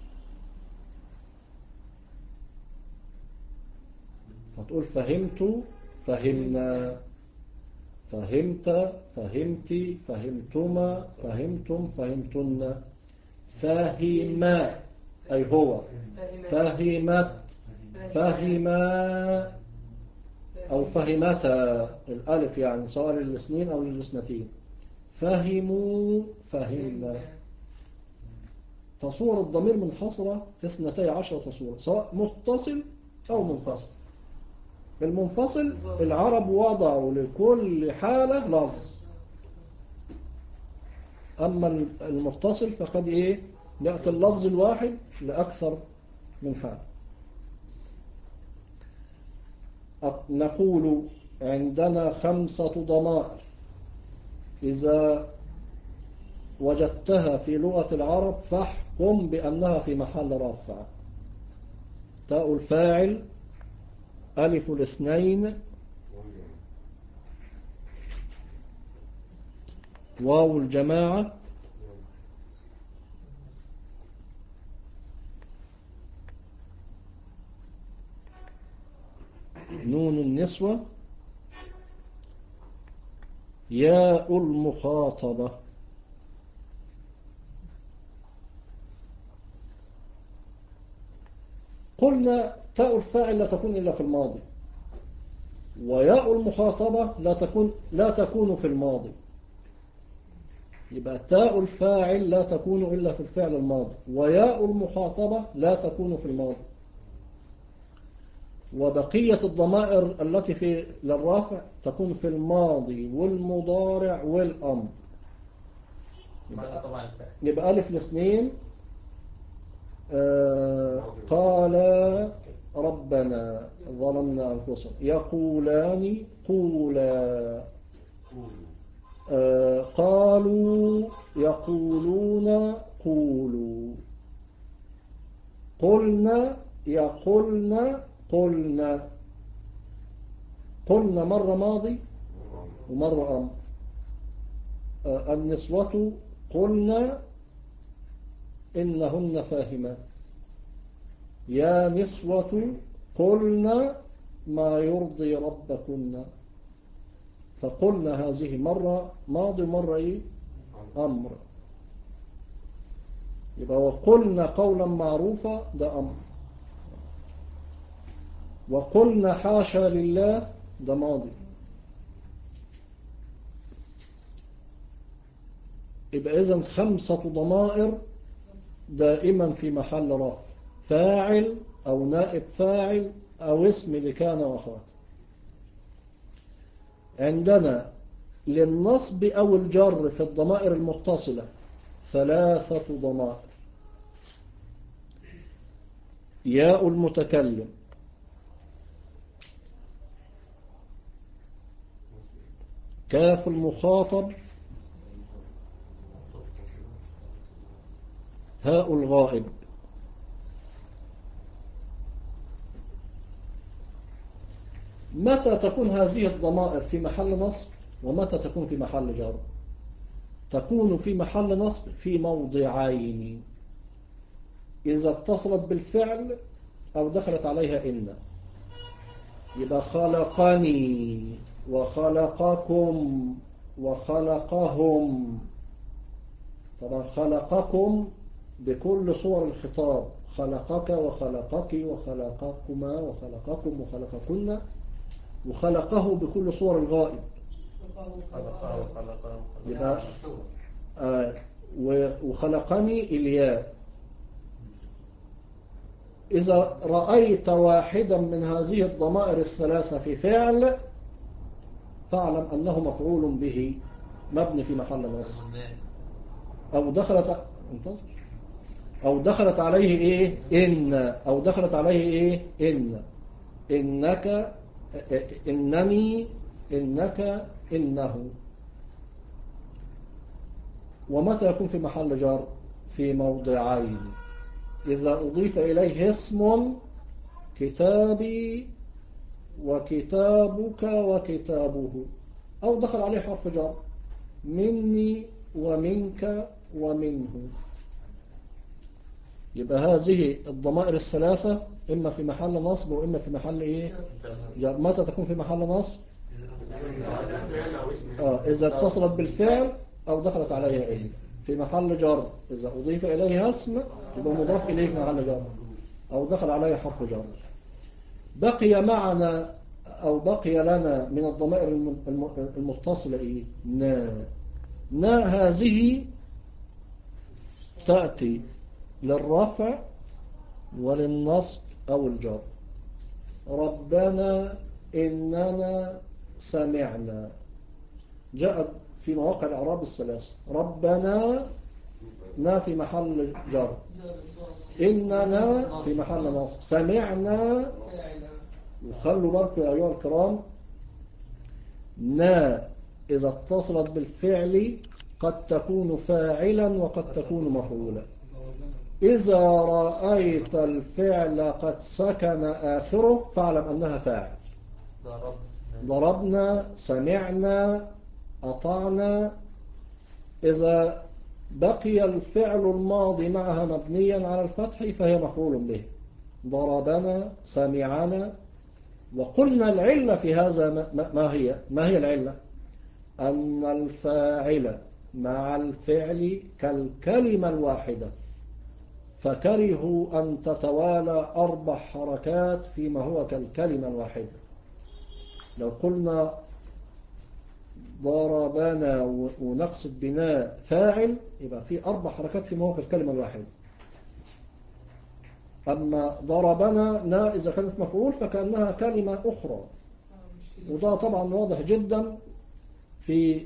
هتقول فهمت، فهمنا، فهمت، فهمتي، فهمتما، فهمتم، فهمتن. فهما أي هو، فهمت، فهما أو فهمتا، الألف يعني سواء للاثنين أو للاثنتين. فهموا، فهمنا. فصور الضمير منحصرة في 12 صورة، سواء متصل أو منفصل. المنفصل العرب وضعوا لكل حالة لفظ، أما المتصل فقد إيه؟ يأتي اللفظ الواحد لأكثر من حال. نقول عندنا 5 ضمائر إذا وجدتها في لغة العرب فاحكم بأنها في محل رفع. تاء الفاعل، ألف الاثنين، واو الجماعة، نون النسوة، ياء المخاطبة. قلنا تاء الفاعل لا تكون إلا في الماضي، وياء المخاطبة لا تكون في الماضي. يبقى تاء الفاعل لا تكون إلا في الفعل الماضي، وياء المخاطبة لا تكون في الماضي. وبقية الضمائر التي في للرافع تكون في الماضي والمضارع والأمر. يبقى ألف الاثنين قال ربنا ظلمنا أنفسنا، يقولان قولا، قالوا يقولون قولوا، قلنا يقولن قلنا. قلنا مرة ماضي ومرة أمر. النسوة قلنا إنهن فاهمات، يا نسوة قلنا ما يرضي ربكن. فقلنا هذه مرة ماضي مرة إيه؟ أمر. يبقى وقلنا قولا معروفا ده أمر، وقلنا حاشا لله ده ماضي. يبقى إذن 5 ضمائر دائما في محل رفع، فاعل أو نائب فاعل أو اسم لكان وأخواته. عندنا للنصب أو الجر في الضمائر المتصلة 3 ضمائر: ياء المتكلم، كاف المخاطب، هاء الغائب. متى تكون هذه الضمائر في محل نصب ومتى تكون في محل جر؟ تكون في محل نصب في موضعين: إذا اتصلت بالفعل أو دخلت عليها إن. يبقى خلقني وخلقكم وخلقهم. طبعا خلقكم بكل صور الخطاب، خلقك وخلقك وخلقكما وخلقكم وخلقكن، وخلقه بكل صور الغائب. يبقى وخلقني الياء. إذا رأيت واحدا من هذه الضمائر الثلاثة في فعل فاعلم أنه مفعول به مبني في محل نصب. أو دخلت عليه إيه؟ إن. أو دخلت عليه إيه؟ إن. إنك، إنني، إنك، إنه. ومتى يكون في محل جر؟ في موضعين: إذا أضيف إليه اسم كتابي وكتابك وكتابه، أو دخل عليه حرف جر مني ومنك ومنه. يبقى هذه الضمائر الثلاثة إما في محل نصب وإما في محل إيه؟ جر. متى تكون في محل نصب؟ إذا اتصلت بالفعل أو دخلت عليها إيه. في محل جر إذا أضيف إليها اسم يبقى مضاف إليه في محل جر أو دخل عليه حرف جر. بقي معنا أو بقي لنا من الضمائر المتصلة إيه؟ نا هذه تأتي للرفع وللنصب أو الجر. ربنا إننا سمعنا جاءت في مواقع الإعراب الثلاثة. ربنا نا في محل جر، إننا في محل نصب، سمعنا. وخلوا بالكم يا أيها الكرام، نا إذا اتصلت بالفعل قد تكون فاعلا وقد تكون مفعولا. إذا رأيت الفعل قد سكن آخره فاعلم أنها فاعل. ضربنا، سمعنا، أطعنا. إذا بقي الفعل الماضي معها مبنيا على الفتح فهي مفعول به: ضربنا، سمعنا. وقلنا العلة في هذا ما هي العلة؟ أن الفاعل مع الفعل كالكلمة الواحدة. فكرهوا أن تتوالى 4 حركات فيما هو كالكلمة الواحدة. لو قلنا ضربنا ونقصد بناء فاعل يبقى في 4 حركات فيما هو كالكلمة الواحدة. أما ضربنا نا إذا كانت مفعول فكأنها كلمة أخرى، وده طبعا واضح جدا في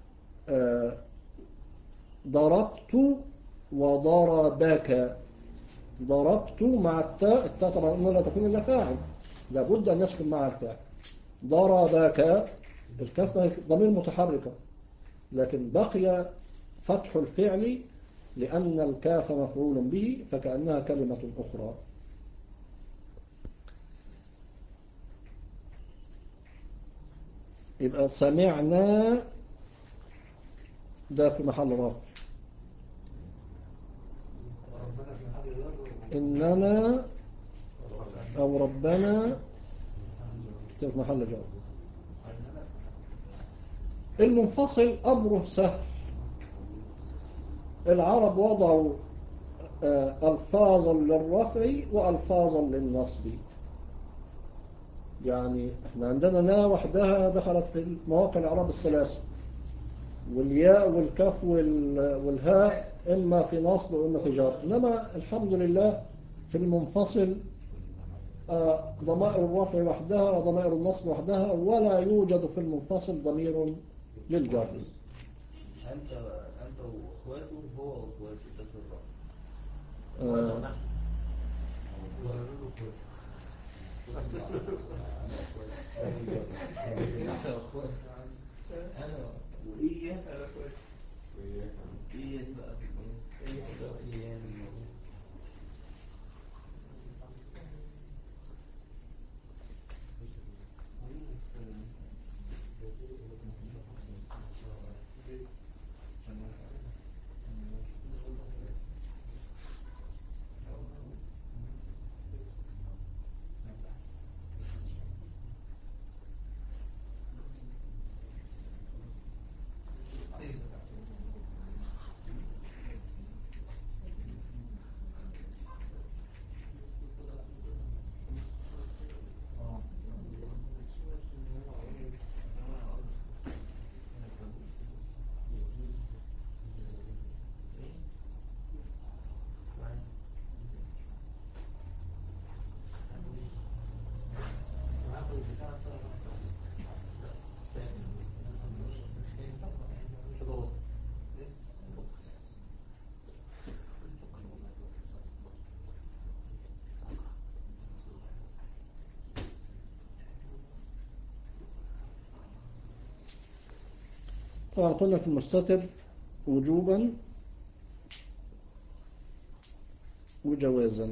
ضربت وضربك. ضربت مع التاء طبعا لا تكون إلا فاعل، لابد أن يسكن مع الفاعل. ضربك الكاف ضمير متحركة، لكن بقي فتح الفعل لأن الكاف مفعول به فكأنها كلمة أخرى. يبقى سمعنا ده في محل رفع، إننا أو ربنا في محل جر. المنفصل أمره سهل، العرب وضعوا ألفاظا للرفع وألفاظا للنصب. يعني احنا عندنا نا وحدها دخلت في مواقع الإعراب الثلاثة، والياء والكاف والهاء إما في نصب وإما في جر. إنما الحمد لله في المنفصل ضمائر الرفع وحدها وضمائر النصب وحدها، ولا يوجد في المنفصل ضمير للجر. أنت وأخواته هو وأخواته ده في الرفع. وإياك على أخواته. إياك بقى في إياك. طبعا قلنا في المستتر وجوبا وجوازا.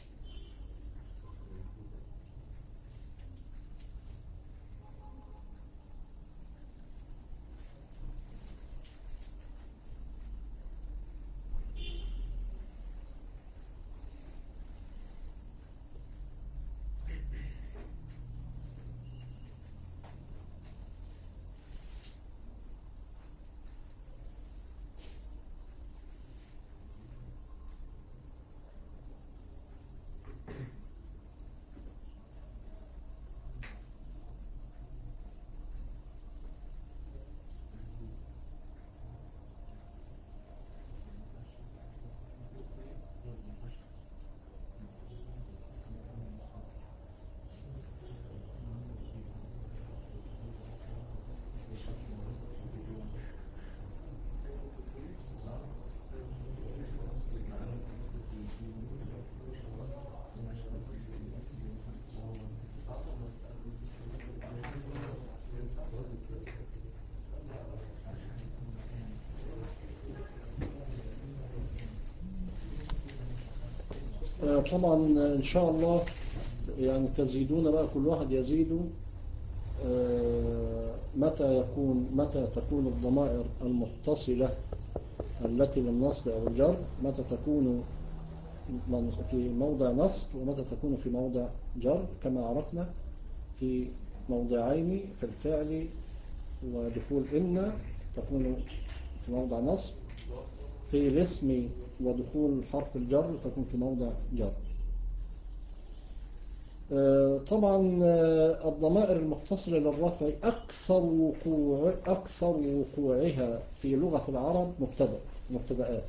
طبعا إن شاء الله يعني تزيدون بقى، كل واحد يزيد متى تكون الضمائر المتصلة التي للنصب أو الجر، متى تكون في موضع نصب ومتى تكون في موضع جر، كما عرفنا في موضعين في الفعل ودخول إن تكون في موضع نصب، في الاسم ودخول حرف الجر تكون في موضع جر. طبعا الضمائر المتصلة للرفع أكثر وقوعها في لغة العرب مبتدأات.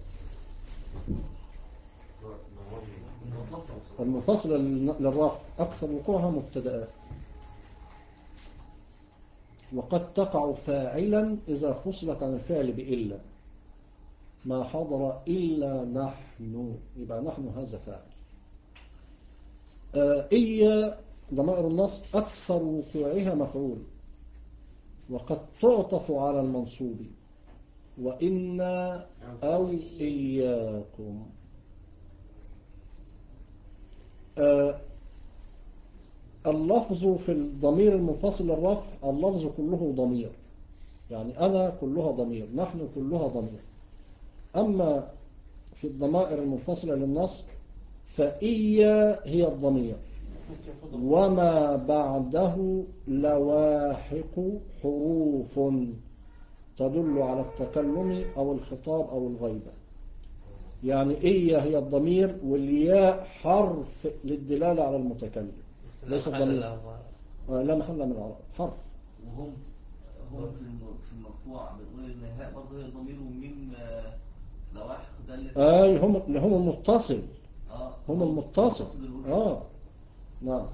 المنفصلة للرفع أكثر وقوعها مبتدأات، وقد تقع فاعلا إذا فصلت عن الفعل بإلا. ما حضر إلا نحن، يبقى نحن هذا فاعل. إيا ضمائر النصب أكثر وقوعها مفعول، وقد تعطف على المنصوب، وإنا أو إياكم. اللفظ في الضمير المنفصل للرفع اللفظ كله ضمير، يعني أنا كلها ضمير، نحن كلها ضمير. أما في الضمائر المنفصلة للنصب فإيا هي الضمير، وما بعده لواحق حروف تدل على التكلم أو الخطاب أو الغيبة. يعني إيا هي الضمير، والياء حرف للدلالة على المتكلم، ليس الضمير. لا محل من العرب، حرف. وهم في المرفوع بنقول ان الهاء برضه هي الضمير، وميم لواحق ده هم المتصل. هم المتصل. نعم،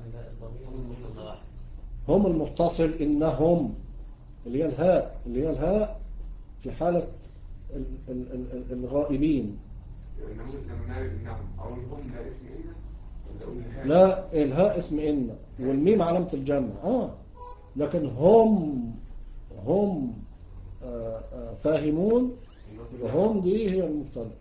هم المتصل. إنهم اللي هي الهاء في حالة الغائبين. لا، الهاء اسم إن والميم علامة الجمع. لكن هم فاهمون، وهم دي هي المبتدأ.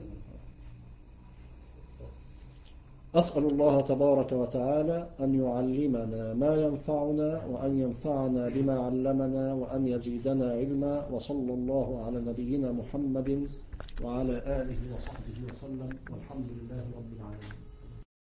أسأل الله تبارك وتعالى أن يعلمنا ما ينفعنا، وأن ينفعنا بما علمنا، وأن يزيدنا علما. وصلى الله على نبينا محمد وعلى آله وصحبه وسلم، والحمد لله رب العالمين.